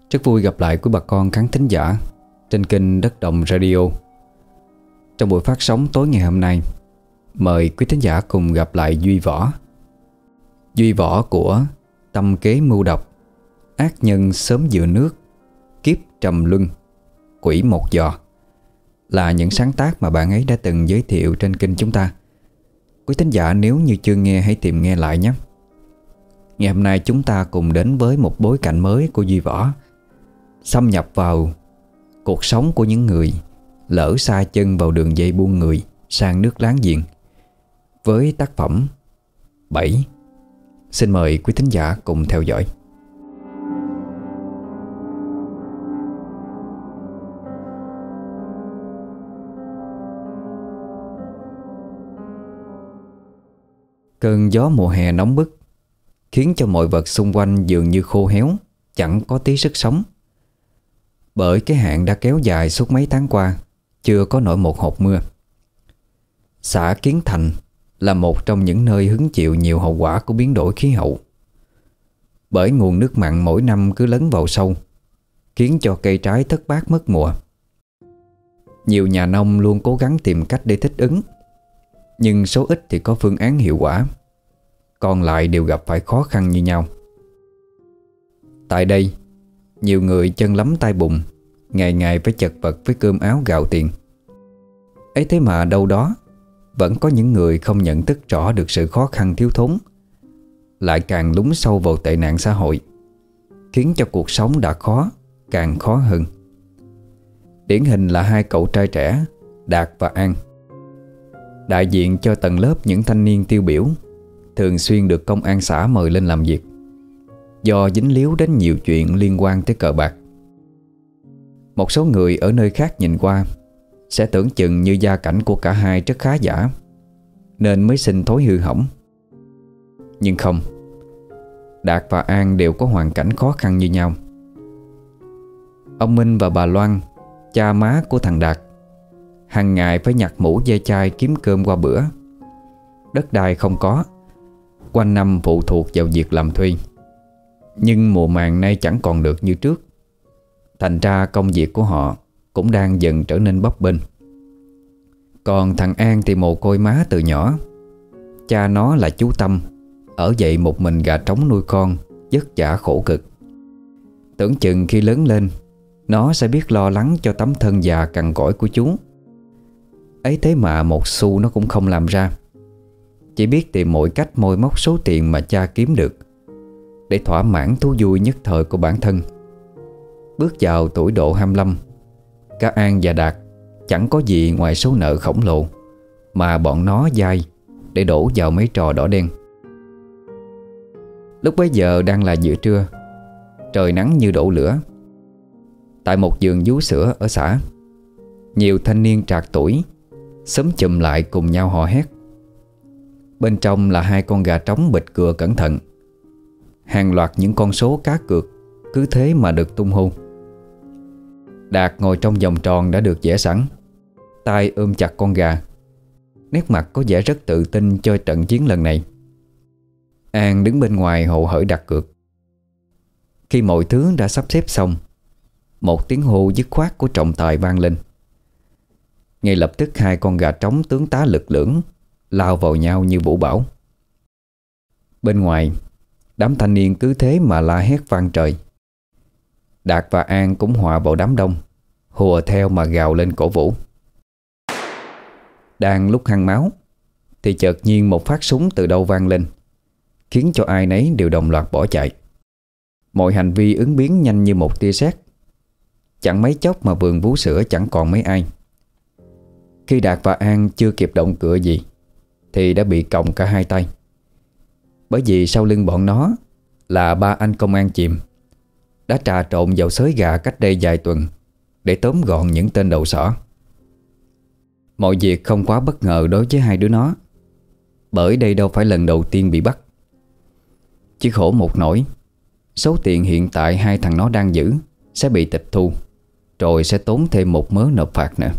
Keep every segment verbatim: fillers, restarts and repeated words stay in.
Rất vui gặp lại quý bà con khán thính giả trên kênh Đất Đồng Radio. Trong buổi phát sóng tối ngày hôm nay, mời quý thính giả cùng gặp lại Duy Võ. Duy Võ của Tâm Kế Mưu Độc, Ác Nhân Sớm Dựa Nước, Kiếp Trầm Luân, Quỷ Một Giò là những sáng tác mà bạn ấy đã từng giới thiệu trên kênh chúng ta. Quý thính giả nếu như chưa nghe hãy tìm nghe lại nhé. Ngày hôm nay chúng ta cùng đến với một bối cảnh mới của Duy Võ, xâm nhập vào cuộc sống của những người lỡ xa chân vào đường dây buôn người sang nước láng giềng với tác phẩm Bảy. Xin mời quý thính giả cùng theo dõi. Cơn gió mùa hè nóng bức khiến cho mọi vật xung quanh dường như khô héo, chẳng có tí sức sống. Bởi cái hạn đã kéo dài suốt mấy tháng qua, chưa có nổi một hột mưa. Xã Kiến Thành là một trong những nơi hứng chịu nhiều hậu quả của biến đổi khí hậu. Bởi nguồn nước mặn mỗi năm cứ lấn vào sâu, khiến cho cây trái thất bát mất mùa. Nhiều nhà nông luôn cố gắng tìm cách để thích ứng, nhưng số ít thì có phương án hiệu quả, còn lại đều gặp phải khó khăn như nhau. Tại đây, nhiều người chân lấm tay bùn, ngày ngày phải chật vật với cơm áo gạo tiền. Ấy thế mà đâu đó vẫn có những người không nhận thức rõ được sự khó khăn thiếu thốn, lại càng lún sâu vào tệ nạn xã hội, khiến cho cuộc sống đã khó càng khó hơn. Điển hình là hai cậu trai trẻ Đạt và An, đại diện cho tầng lớp những thanh niên tiêu biểu, thường xuyên được công an xã mời lên làm việc, do dính líu đến nhiều chuyện liên quan tới cờ bạc. Một số người ở nơi khác nhìn qua sẽ tưởng chừng như gia cảnh của cả hai rất khá giả, nên mới sinh thói hư hỏng. Nhưng không, Đạt và An đều có hoàn cảnh khó khăn như nhau. Ông Minh và bà Loan, cha má của thằng Đạt, hàng ngày phải nhặt mũ ve chai kiếm cơm qua bữa. Đất đai không có, quanh năm phụ thuộc vào việc làm thuê. Nhưng mùa màng nay chẳng còn được như trước, thành ra công việc của họ cũng đang dần trở nên bấp bênh. Còn thằng An thì mồ côi má từ nhỏ. Cha nó là chú Tâm, ở dậy một mình gà trống nuôi con, vất vả khổ cực. Tưởng chừng khi lớn lên, nó sẽ biết lo lắng cho tấm thân già cằn cỗi của chú. Ấy thế mà một xu nó cũng không làm ra, chỉ biết tìm mọi cách moi móc số tiền mà cha kiếm được để thỏa mãn thú vui nhất thời của bản thân. Bước vào tuổi độ hai mươi lăm, cả An và Đạt chẳng có gì ngoài số nợ khổng lồ mà bọn nó vay để đổ vào mấy trò đỏ đen. Lúc bấy giờ đang là giữa trưa, trời nắng như đổ lửa. Tại một vườn vú sữa ở xã, nhiều thanh niên trạc tuổi xúm chùm lại cùng nhau hò hét. Bên trong là hai con gà trống bịt cửa cẩn thận. Hàng loạt những con số cá cược cứ thế mà được tung hô. Đạt ngồi trong vòng tròn đã được vẽ sẵn, tay ôm chặt con gà, nét mặt có vẻ rất tự tin cho trận chiến lần này. An đứng bên ngoài hộ hởi đặt cược. Khi mọi thứ đã sắp xếp xong, một tiếng hô dứt khoát của trọng tài vang lên. Ngay lập tức hai con gà trống tướng tá lực lưỡng lao vào nhau như vũ bão. Bên ngoài, đám thanh niên cứ thế mà la hét vang trời. Đạt và An cũng hòa vào đám đông, hùa theo mà gào lên cổ vũ. Đang lúc hăng máu thì chợt nhiên một phát súng từ đâu vang lên, khiến cho ai nấy đều đồng loạt bỏ chạy. Mọi hành vi ứng biến nhanh như một tia sét. Chẳng mấy chốc mà vườn vú sữa chẳng còn mấy ai. Khi Đạt và An chưa kịp động cựa gì thì đã bị còng cả hai tay. Bởi vì sau lưng bọn nó là ba anh công an chìm đã trà trộn vào xới gà cách đây vài tuần để tóm gọn những tên đầu sỏ. Mọi việc không quá bất ngờ đối với hai đứa nó, bởi đây đâu phải lần đầu tiên bị bắt. Chỉ khổ một nỗi, số tiền hiện tại hai thằng nó đang giữ sẽ bị tịch thu, rồi sẽ tốn thêm một mớ nộp phạt nữa.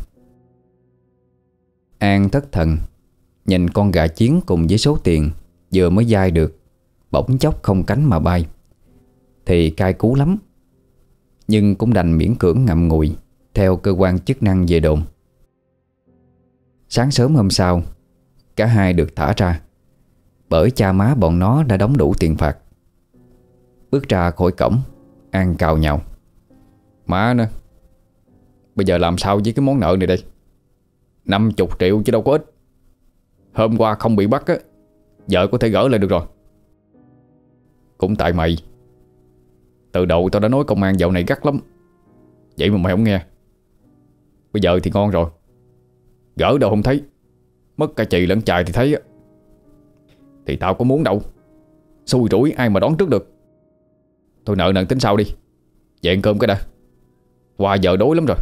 An thất thần nhìn con gà chiến cùng với số tiền vừa mới dai được bỗng chốc không cánh mà bay thì cay cú lắm. nhưng cũng đành miễn cưỡng ngậm ngùi theo cơ quan chức năng về đồn. Sáng sớm hôm sau, cả hai được thả ra, bởi cha má bọn nó đã đóng đủ tiền phạt. Bước ra khỏi cổng, An cào nhào: "Má nè, bây giờ làm sao với cái món nợ này đây? Năm chục triệu chứ đâu có ít. Hôm qua không bị bắt á, vợ có thể gỡ lại được rồi." "Cũng tại mày. Từ đầu tao đã nói công an dạo này gắt lắm, vậy mà mày không nghe. Bây giờ thì ngon rồi, gỡ đâu không thấy, mất cả chị lẫn chài thì thấy á. Thì tao có muốn đâu, xui rủi ai mà đoán trước được. Thôi nợ nần tính sau đi, về ăn cơm cái đã, qua giờ đói lắm rồi."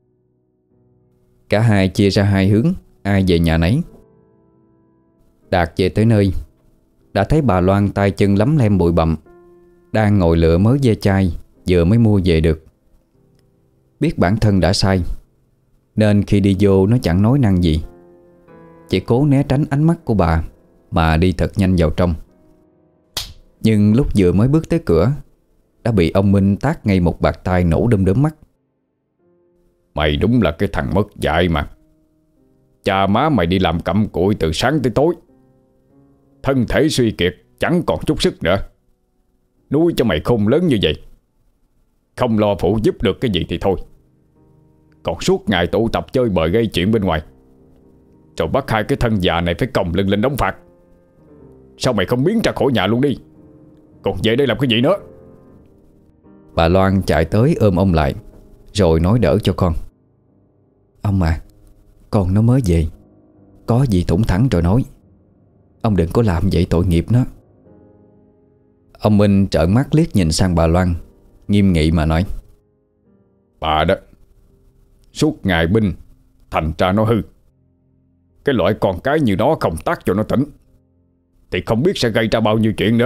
Cả hai chia ra hai hướng, ai về nhà nấy. Đạt về tới nơi, đã thấy bà Loan tay chân lấm lem bụi bặm, đang ngồi lựa mớ ve chai vừa mới mua về được. Biết bản thân đã sai, nên khi đi vô nó chẳng nói năng gì, chỉ cố né tránh ánh mắt của bà mà đi thật nhanh vào trong. Nhưng lúc vừa mới bước tới cửa, đã bị ông Minh tát ngay một bạt tai nổ đom đóm mắt. "Mày đúng là cái thằng mất dạy mà. Cha má mày đi làm cặm cụi từ sáng tới tối, thân thể suy kiệt chẳng còn chút sức nữa, nuôi cho mày khôn lớn như vậy. Không lo phụ giúp được cái gì thì thôi, còn suốt ngày tụ tập chơi bời gây chuyện bên ngoài, rồi bắt hai cái thân già này phải còng lưng lên đóng phạt. Sao mày không biến ra khỏi nhà luôn đi, còn về đây làm cái gì nữa?" Bà Loan chạy tới ôm ông lại, rồi nói đỡ cho con: "Ông à, con nó mới về, có gì thủng thẳng rồi nói. Ông đừng có làm vậy, tội nghiệp nó." Ông Minh trợn mắt liếc nhìn sang bà Loan, nghiêm nghị mà nói: "Bà đó, suốt ngày binh, thành ra nó hư. Cái loại con cái như nó không tác cho nó tỉnh, thì không biết sẽ gây ra bao nhiêu chuyện nữa."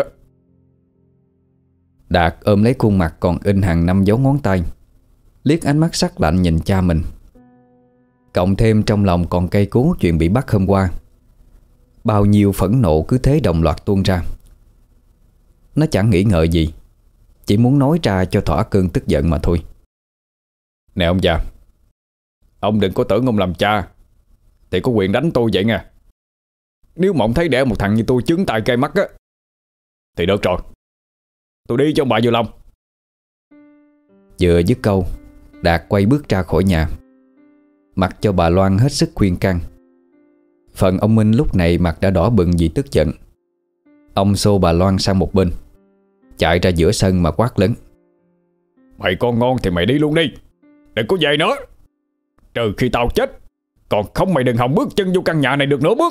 Đạt ôm lấy khuôn mặt còn in hàng năm dấu ngón tay, liếc ánh mắt sắc lạnh nhìn cha mình. Cộng thêm trong lòng còn cay cú chuyện bị bắt hôm qua, bao nhiêu phẫn nộ cứ thế đồng loạt tuôn ra. Nó chẳng nghĩ ngợi gì, chỉ muốn nói ra cho thỏa cơn tức giận mà thôi. "Nè ông già, ông đừng có tưởng ông làm cha thì có quyền đánh tôi vậy nha. Nếu mà ông thấy đẻ một thằng như tôi trứng tay cây mắt á, thì được rồi, tôi đi cho ông bà vừa lòng." Vừa dứt câu, Đạt quay bước ra khỏi nhà, mặc cho bà Loan hết sức khuyên can. Phần ông Minh lúc này mặt đã đỏ bừng vì tức giận. Ông xô bà Loan sang một bên, chạy ra giữa sân mà quát lớn: "Mày con ngon thì mày đi luôn đi, đừng có về nữa. Trừ khi tao chết, còn không mày đừng hòng bước chân vô căn nhà này được nữa bước."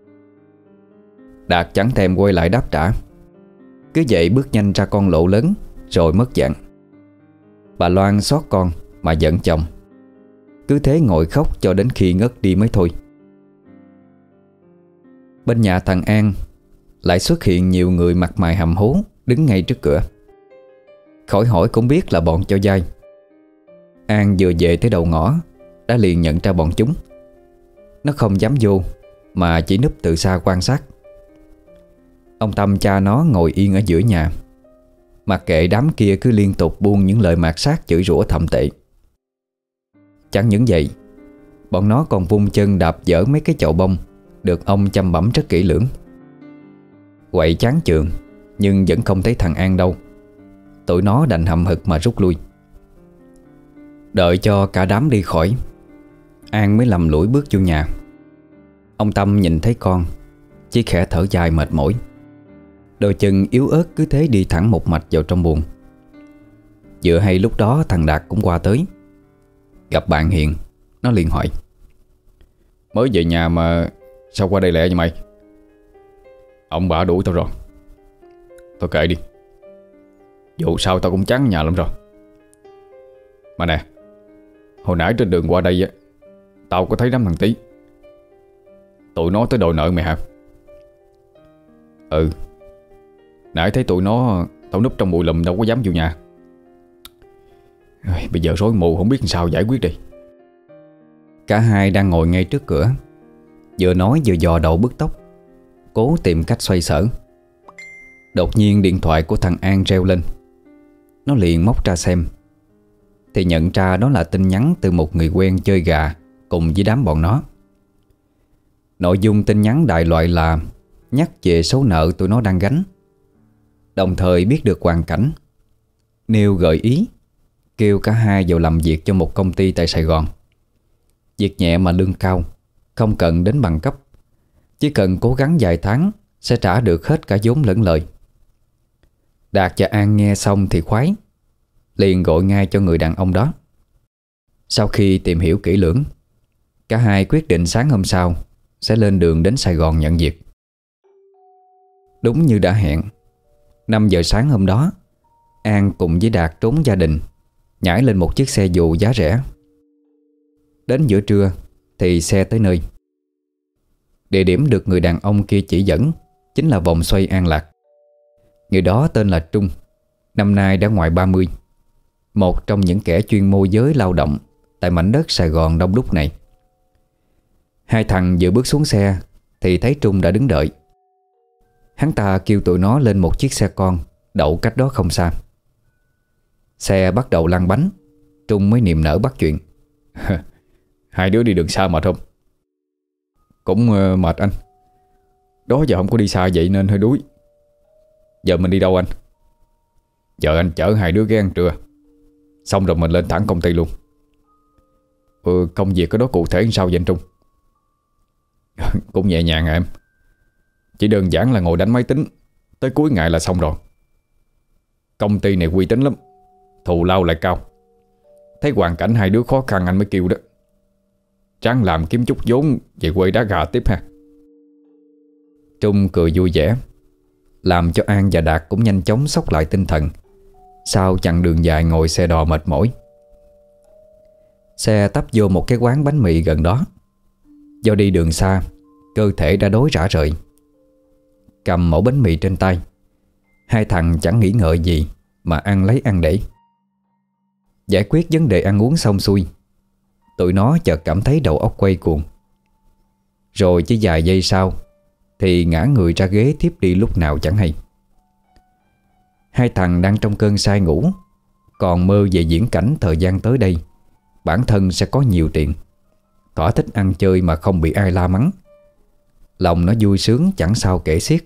Đạt chẳng thèm quay lại đáp trả, cứ vậy bước nhanh ra con lộ lớn, rồi mất dạng. Bà Loan xót con mà giận chồng, cứ thế ngồi khóc cho đến khi ngất đi mới thôi. Bên nhà thằng An lại xuất hiện nhiều người mặt mày hầm hố đứng ngay trước cửa. Khỏi hỏi cũng biết là bọn cho vay. An vừa về tới đầu ngõ đã liền nhận ra bọn chúng. Nó không dám vô mà chỉ núp từ xa quan sát. Ông Tâm cha nó ngồi yên ở giữa nhà, mặc kệ đám kia cứ liên tục buông những lời mạt sát chửi rủa thậm tệ. Chẳng những vậy, bọn nó còn vung chân đạp dở mấy cái chậu bông được ông chăm bẵm rất kỹ lưỡng. Quậy chán chường nhưng vẫn không thấy thằng An đâu. Tụi nó đành hậm hực mà rút lui. Đợi cho cả đám đi khỏi, An mới lầm lũi bước vô nhà. Ông Tâm nhìn thấy con, chỉ khẽ thở dài mệt mỏi. Đôi chân yếu ớt cứ thế đi thẳng một mạch vào trong buồng. Vừa hay lúc đó thằng Đạt cũng qua tới. Gặp bạn Hiền, nó liền hỏi: "Mới về nhà mà sao qua đây lẹ vậy mày?" "Ông bà đuổi tao rồi." "Thôi kệ đi, dù sao tao cũng chán nhà lắm rồi. Mà nè, hồi nãy trên đường qua đây á, tao có thấy đám thằng Tí. Tụi nó tới đòi nợ mày hả?" "Ừ, nãy thấy tụi nó, tao núp trong bụi lùm đâu có dám vô nhà. Bây giờ rối mù không biết làm sao giải quyết đi." Cả hai đang ngồi ngay trước cửa, vừa nói vừa dò đầu bứt tóc, cố tìm cách xoay sở. Đột nhiên điện thoại của thằng An reo lên. Nó liền móc ra xem, thì nhận ra đó là tin nhắn từ một người quen chơi gà cùng với đám bọn nó. Nội dung tin nhắn đại loại là nhắc về số nợ tụi nó đang gánh, đồng thời biết được hoàn cảnh, nêu gợi ý kêu cả hai vào làm việc cho một công ty tại Sài Gòn. Việc nhẹ mà lương cao, không cần đến bằng cấp, chỉ cần cố gắng vài tháng sẽ trả được hết cả vốn lẫn lời. Đạt và An nghe xong thì khoái, liền gọi ngay cho người đàn ông đó. Sau khi tìm hiểu kỹ lưỡng, cả hai quyết định sáng hôm sau sẽ lên đường đến Sài Gòn nhận việc. Đúng như đã hẹn, năm giờ sáng hôm đó, An cùng với Đạt trốn gia đình, nhảy lên một chiếc xe dù giá rẻ. Đến giữa trưa thì xe tới nơi. Địa điểm được người đàn ông kia chỉ dẫn chính là vòng xoay An Lạc. Người đó tên là Trung, năm nay đã ngoài ba mươi, một trong những kẻ chuyên môi giới lao động tại mảnh đất Sài Gòn đông đúc này. Hai thằng vừa bước xuống xe thì thấy Trung đã đứng đợi. Hắn ta kêu tụi nó lên một chiếc xe con đậu cách đó không xa. Xe bắt đầu lăn bánh, Trung mới niềm nở bắt chuyện. Hai đứa đi đường xa mệt không? Cũng uh, mệt anh. Đó giờ không có đi xa vậy nên hơi đuối. Giờ mình đi đâu anh? Giờ anh chở hai đứa ghé ăn trưa, xong rồi mình lên thẳng công ty luôn. Ừ, công việc ở đó cụ thể làm sao vậy anh Trung? Cũng nhẹ nhàng à em. Chỉ đơn giản là ngồi đánh máy tính tới cuối ngày là xong rồi. Công ty này uy tín lắm, thù lao lại cao. Thấy hoàn cảnh hai đứa khó khăn anh mới kêu đó. Ráng làm kiếm chút vốn về quê đá gà tiếp ha. Trung cười vui vẻ, làm cho An và Đạt cũng nhanh chóng xốc lại tinh thần sau chặng đường dài ngồi xe đò mệt mỏi. Xe tấp vô một cái quán bánh mì gần đó. Do đi đường xa, cơ thể đã đói rã rời. Cầm mẩu bánh mì trên tay, hai thằng chẳng nghĩ ngợi gì mà ăn lấy ăn để. Giải quyết vấn đề ăn uống xong xuôi, tụi nó chợt cảm thấy đầu óc quay cuồng. Rồi chỉ vài giây sau thì ngã người ra ghế thiếp đi lúc nào chẳng hay. Hai thằng đang trong cơn say ngủ, còn mơ về viễn cảnh thời gian tới đây bản thân sẽ có nhiều tiền, thỏa thích ăn chơi mà không bị ai la mắng. Lòng nó vui sướng chẳng sao kể xiết.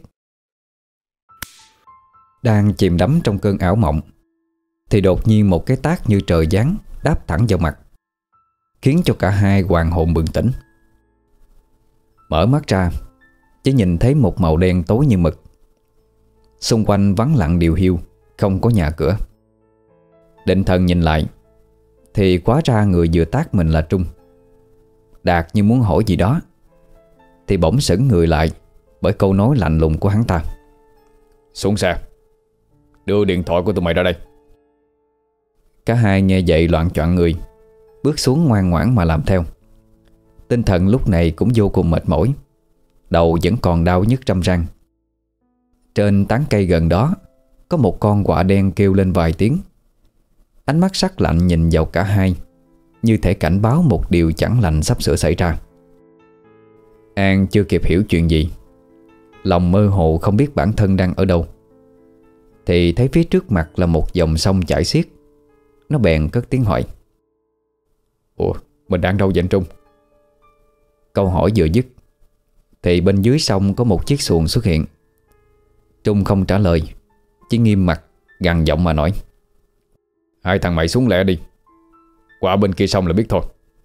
Đang chìm đắm trong cơn ảo mộng thì đột nhiên một cái tát như trời giáng đáp thẳng vào mặt, khiến cho cả hai hoàn hồn bừng tỉnh. Mở mắt ra, chỉ nhìn thấy một màu đen tối như mực. Xung quanh vắng lặng điều hiu, không có nhà cửa. Định thần nhìn lại thì quá ra người vừa tát mình là Trung. Đạt như muốn hỏi gì đó thì bỗng sững người lại bởi câu nói lạnh lùng của hắn ta. Xuống xe, đưa điện thoại của tụi mày ra đây. Cả hai nghe vậy loạng choạng người, bước xuống ngoan ngoãn mà làm theo. Tinh thần lúc này cũng vô cùng mệt mỏi, đầu vẫn còn đau nhức trăm răng. Trên tán cây gần đó có một con quạ đen kêu lên vài tiếng. Ánh mắt sắc lạnh nhìn vào cả hai, như thể cảnh báo một điều chẳng lành sắp sửa xảy ra. An chưa kịp hiểu chuyện gì, lòng mơ hồ không biết bản thân đang ở đâu, thì thấy phía trước mặt là một dòng sông chảy xiết. Nó bèn cất tiếng hỏi. Ủa, mình đang đâu vậy anh Trung? Câu hỏi vừa dứt thì bên dưới sông có một chiếc xuồng xuất hiện. Trung không trả lời, chỉ nghiêm mặt gằn giọng mà nói. Hai thằng mày xuống lẹ đi, qua bên kia sông là biết thôi.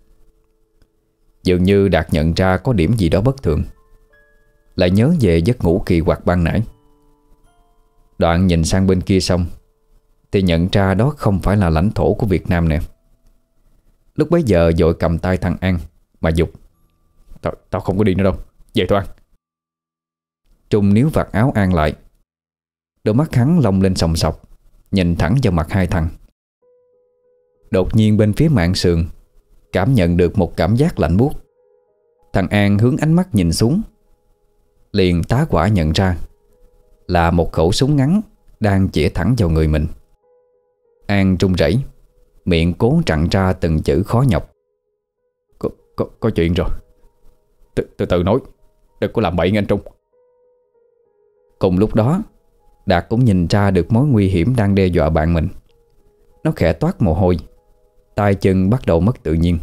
Dường như Đạt nhận ra có điểm gì đó bất thường, lại nhớ về giấc ngủ kỳ quặc ban nãy. Đoạn nhìn sang bên kia sông thì nhận ra đó không phải là lãnh thổ của Việt Nam nè. Lúc bấy giờ vội cầm tay thằng An mà giục. Tao, tao không có đi nữa đâu, về thôi An. Trung níu vạt áo An lại. Đôi mắt hắn long lên sòng sọc, nhìn thẳng vào mặt hai thằng. Đột nhiên bên phía mạn sườn cảm nhận được một cảm giác lạnh buốt. Thằng An hướng ánh mắt nhìn xuống, liền tá quả nhận ra là một khẩu súng ngắn đang chĩa thẳng vào người mình. An run rẩy, miệng cố trặn ra từng chữ khó nhọc. Có, có, có chuyện rồi. Từ, từ từ nói, đừng có làm bậy nghe anh Trung. Cùng lúc đó, Đạt cũng nhìn ra được mối nguy hiểm đang đe dọa bạn mình. Nó khẽ toát mồ hôi, tay chân bắt đầu mất tự nhiên.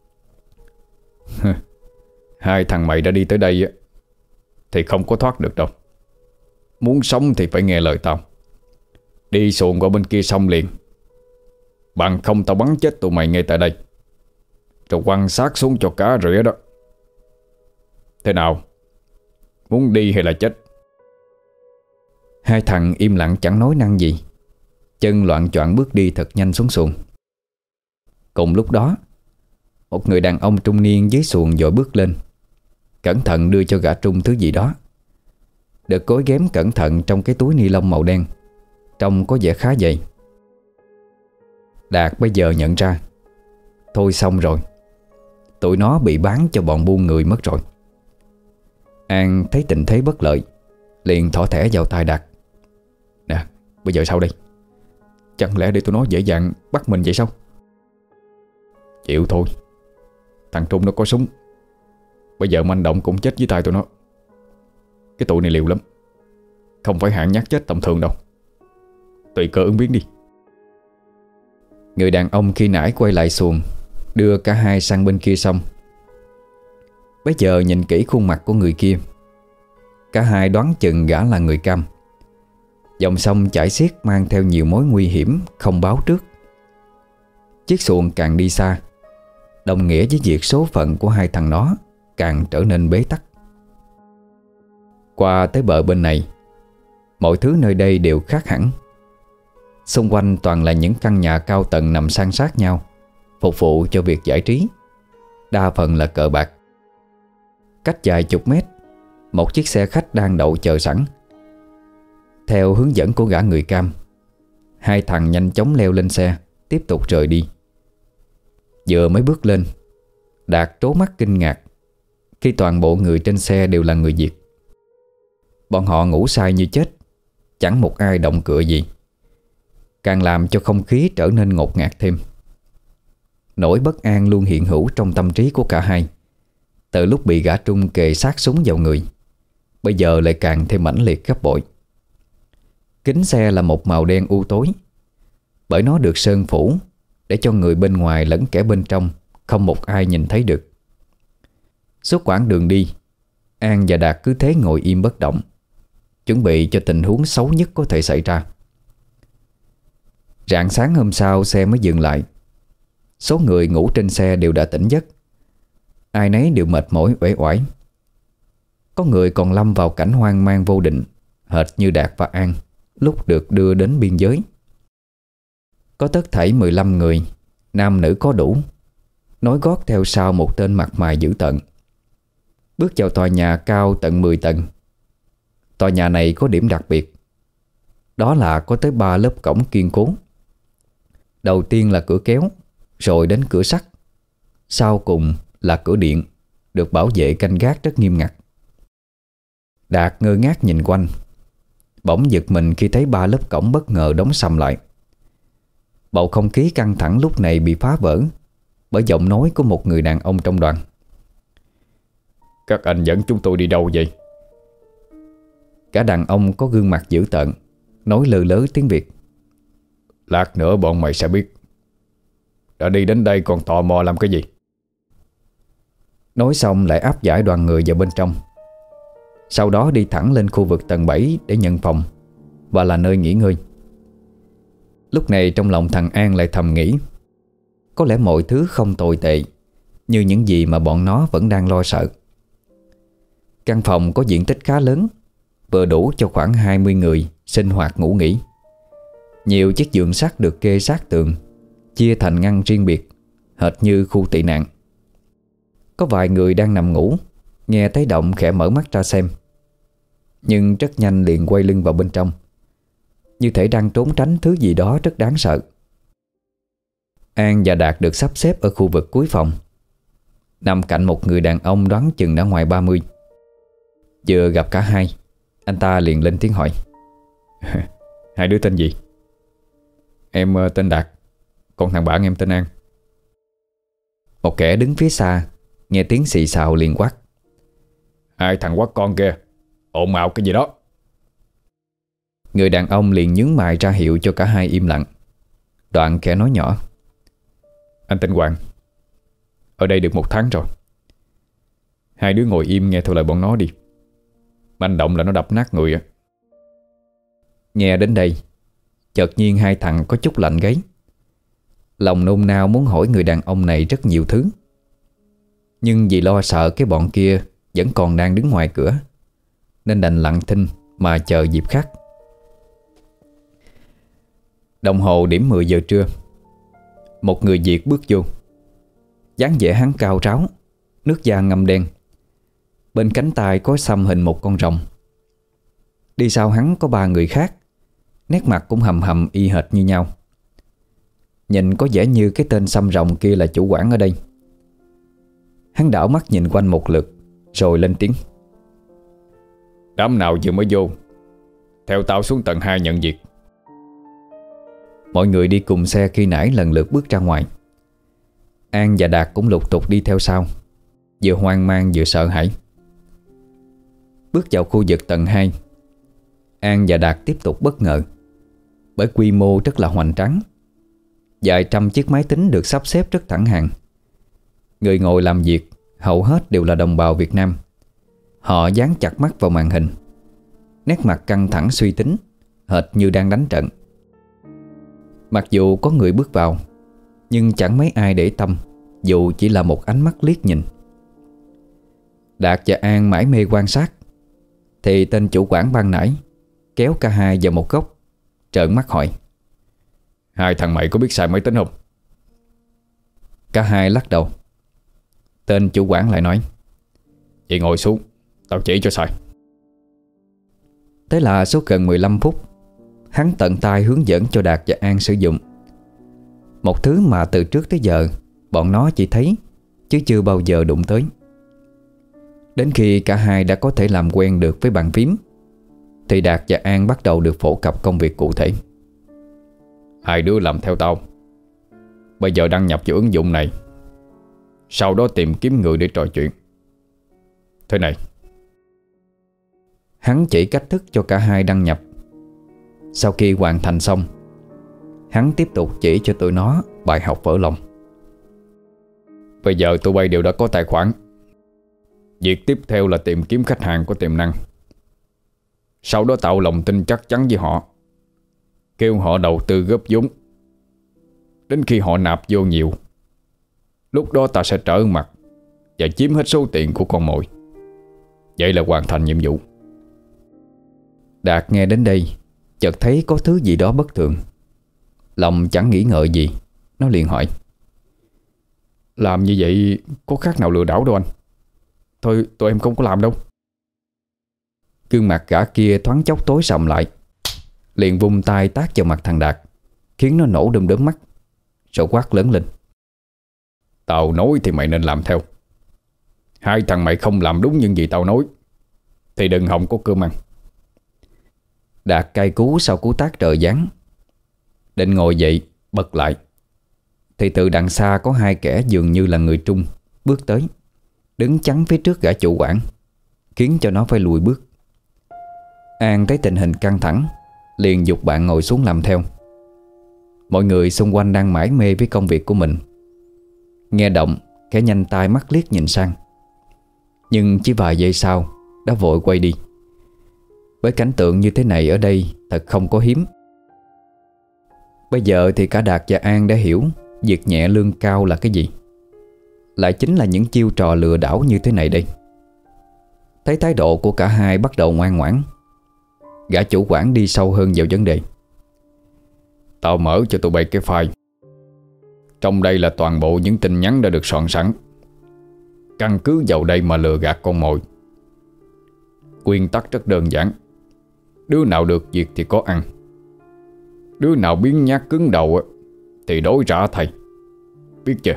Hai thằng mày đã đi tới đây á, thì không có thoát được đâu. Muốn sống thì phải nghe lời tao. Đi xuồng qua bên kia sông liền, bằng không tao bắn chết tụi mày ngay tại đây, rồi quăng xác xuống cho cá rỉa đó. Thế nào, muốn đi hay là chết? Hai thằng im lặng chẳng nói năng gì, chân loạng choạng bước đi thật nhanh xuống xuồng. Cùng lúc đó, một người đàn ông trung niên dưới xuồng vội bước lên, cẩn thận đưa cho gã Trung thứ gì đó, được gói ghém cẩn thận trong cái túi ni lông màu đen, trông có vẻ khá dày. Đạt bây giờ nhận ra, thôi xong rồi, tụi nó bị bán cho bọn buôn người mất rồi. An thấy tình thế bất lợi, liền thỏ thẻ vào tai Đạt. Nè, bây giờ sao đây? Chẳng lẽ để tụi nó dễ dàng bắt mình vậy sao? Chịu thôi, thằng Trung nó có súng, bây giờ manh động cũng chết với tay tụi nó. Cái tụi này liều lắm, không phải hạng nhát chết tầm thường đâu. Tùy cơ ứng biến đi. Người đàn ông khi nãy quay lại xuồng, đưa cả hai sang bên kia sông. Bây giờ nhìn kỹ khuôn mặt của người kia, cả hai đoán chừng gã là người Cam. Dòng sông chảy xiết mang theo nhiều mối nguy hiểm không báo trước. Chiếc xuồng càng đi xa, đồng nghĩa với việc số phận của hai thằng nó càng trở nên bế tắc. Qua tới bờ bên này, mọi thứ nơi đây đều khác hẳn. Xung quanh toàn là những căn nhà cao tầng nằm san sát nhau, phục vụ cho việc giải trí, đa phần là cờ bạc. Cách vài chục mét, một chiếc xe khách đang đậu chờ sẵn. Theo hướng dẫn của gã người Cam, hai thằng nhanh chóng leo lên xe, tiếp tục rời đi. Vừa mới bước lên, Đạt trố mắt kinh ngạc khi toàn bộ người trên xe đều là người Việt. Bọn họ ngủ say như chết, chẳng một ai động cựa gì, càng làm cho không khí trở nên ngột ngạt thêm. Nỗi bất an luôn hiện hữu trong tâm trí của cả hai, từ lúc bị gã Trung kề sát súng vào người, bây giờ lại càng thêm mãnh liệt gấp bội. Kính xe là một màu đen u tối, bởi nó được sơn phủ để cho người bên ngoài lẫn kẻ bên trong không một ai nhìn thấy được. Suốt quãng đường đi, An và Đạt cứ thế ngồi im bất động, chuẩn bị cho tình huống xấu nhất có thể xảy ra. Rạng sáng hôm sau xe mới dừng lại. Số người ngủ trên xe đều đã tỉnh giấc, ai nấy đều mệt mỏi uể oải. Có người còn lâm vào cảnh hoang mang vô định, hệt như Đạt và An lúc được đưa đến biên giới. Có tất thảy mười lăm người, nam nữ có đủ, nối gót theo sau một tên mặt mày dữ tợn, bước vào tòa nhà cao tận mười tầng. Tòa nhà này có điểm đặc biệt, đó là có tới ba lớp cổng kiên cố. Đầu tiên là cửa kéo, rồi đến cửa sắt, sau cùng là cửa điện, được bảo vệ canh gác rất nghiêm ngặt. Đạt ngơ ngác nhìn quanh, bỗng giật mình khi thấy ba lớp cổng bất ngờ đóng sầm lại. Bầu không khí căng thẳng lúc này bị phá vỡ bởi giọng nói của một người đàn ông trong đoàn. Các anh dẫn chúng tôi đi đâu vậy? Cả đàn ông có gương mặt dữ tợn, nói lơ lớ tiếng Việt. Lát nữa bọn mày sẽ biết. Đã đi đến đây còn tò mò làm cái gì? Nói xong lại áp giải đoàn người vào bên trong. Sau đó đi thẳng lên khu vực tầng bảy để nhận phòng và là nơi nghỉ ngơi. Lúc này trong lòng thằng An lại thầm nghĩ, có lẽ mọi thứ không tồi tệ như những gì mà bọn nó vẫn đang lo sợ. Căn phòng có diện tích khá lớn, vừa đủ cho khoảng hai mươi người sinh hoạt ngủ nghỉ. Nhiều chiếc giường sắt được kê sát tường, chia thành ngăn riêng biệt, hệt như khu tị nạn. Có vài người đang nằm ngủ, nghe thấy động khẽ mở mắt ra xem, nhưng rất nhanh liền quay lưng vào bên trong, như thể đang trốn tránh thứ gì đó rất đáng sợ. An và Đạt được sắp xếp ở khu vực cuối phòng, nằm cạnh một người đàn ông đoán chừng đã ngoài ba mươi. Vừa gặp cả hai, anh ta liền lên tiếng hỏi. Hai đứa tên gì? Em tên Đạt, còn thằng bạn em tên An. Một kẻ đứng phía xa nghe tiếng xì xào liền quát. Hai thằng quát con kia, ồn ào cái gì đó? Người đàn ông liền nhướng mày ra hiệu cho cả hai im lặng, đoạn khẽ nói nhỏ. Anh tên Hoàng. Ở đây được một tháng rồi. Hai đứa ngồi im nghe theo lời bọn nó đi. Manh động là nó đập nát người á. Nghe đến đây, chợt nhiên hai thằng có chút lạnh gáy. Lòng nôn nao muốn hỏi người đàn ông này rất nhiều thứ, nhưng vì lo sợ cái bọn kia vẫn còn đang đứng ngoài cửa, nên đành lặng thinh mà chờ dịp khác. Đồng hồ điểm mười giờ trưa. Một người Việt bước vô. Dáng vẻ hắn cao ráo, nước da ngăm đen, bên cánh tay có xăm hình một con rồng. Đi sau hắn có ba người khác, nét mặt cũng hầm hầm y hệt như nhau. Nhìn có vẻ như cái tên xăm rồng kia là chủ quán ở đây. Hắn đảo mắt nhìn quanh một lượt rồi lên tiếng: Đám nào vừa mới vô, theo tao xuống tầng hai nhận việc. Mọi người đi cùng xe khi nãy lần lượt bước ra ngoài. An và Đạt cũng lục tục đi theo sau, vừa hoang mang vừa sợ hãi. Bước vào khu vực tầng hai, An và Đạt tiếp tục bất ngờ, bởi quy mô rất là hoành tráng. Vài trăm chiếc máy tính được sắp xếp rất thẳng hàng. Người ngồi làm việc hầu hết đều là đồng bào Việt Nam. Họ dán chặt mắt vào màn hình, nét mặt căng thẳng suy tính, hệt như đang đánh trận. Mặc dù có người bước vào, nhưng chẳng mấy ai để tâm, dù chỉ là một ánh mắt liếc nhìn. Đạt và An mải mê quan sát, thì tên chủ quán ban nãy kéo cả hai vào một góc, trợn mắt hỏi: Hai thằng mày có biết xài máy tính không? Cả hai lắc đầu. Tên chủ quán lại nói: Vậy ngồi xuống, tao chỉ cho xài. Thế là suốt gần mười lăm phút, hắn tận tay hướng dẫn cho Đạt và An sử dụng một thứ mà từ trước tới giờ bọn nó chỉ thấy chứ chưa bao giờ đụng tới. Đến khi cả hai đã có thể làm quen được với bàn phím, thì Đạt và An bắt đầu được phổ cập công việc cụ thể. Hai đứa làm theo tao. Bây giờ đăng nhập vào ứng dụng này, sau đó tìm kiếm người để trò chuyện. Thế này. Hắn chỉ cách thức cho cả hai đăng nhập. Sau khi hoàn thành xong, hắn tiếp tục chỉ cho tụi nó bài học vỡ lòng. Bây giờ tụi bay đều đã có tài khoản. Việc tiếp theo là tìm kiếm khách hàng có tiềm năng, sau đó tạo lòng tin chắc chắn với họ, kêu họ đầu tư góp vốn. Đến khi họ nạp vô nhiều, lúc đó ta sẽ trở mặt và chiếm hết số tiền của con mồi. Vậy là hoàn thành nhiệm vụ. Đạt nghe đến đây chợt thấy có thứ gì đó bất thường. Lòng chẳng nghĩ ngợi gì, nó liền hỏi: Làm như vậy có khác nào lừa đảo đâu anh? Thôi tụi em không có làm đâu. Gương mặt gã kia thoáng chốc tối sầm lại, liền vung tay tát vào mặt thằng Đạt, khiến nó nổ đom đóm mắt, rồi quát lớn lên: Tao nói thì mày nên làm theo. Hai thằng mày không làm đúng những gì tao nói thì đừng hòng có cơm ăn. Đạt cay cú sau cú tát trời giáng, định ngồi dậy bật lại, thì từ đằng xa có hai kẻ dường như là người Trung bước tới, đứng chắn phía trước gã chủ quán, khiến cho nó phải lùi bước. An thấy tình hình căng thẳng, liền giục bạn ngồi xuống làm theo. Mọi người xung quanh đang mải mê với công việc của mình. Nghe động, kẻ nhanh tay mắt liếc nhìn sang, nhưng chỉ vài giây sau đã vội quay đi, bởi cảnh tượng như thế này ở đây thật không có hiếm. Bây giờ thì cả Đạt và An đã hiểu việc nhẹ lương cao là cái gì, lại chính là những chiêu trò lừa đảo như thế này đây. Thấy thái độ của cả hai bắt đầu ngoan ngoãn, gã chủ quán đi sâu hơn vào vấn đề: Tao mở cho tụi bay cái file. Trong đây là toàn bộ những tin nhắn đã được soạn sẵn, căn cứ vào đây mà lừa gạt con mồi. Nguyên tắc rất đơn giản: đứa nào được việc thì có ăn, đứa nào biến nhát cứng đầu thì đối trả thầy. Biết chưa?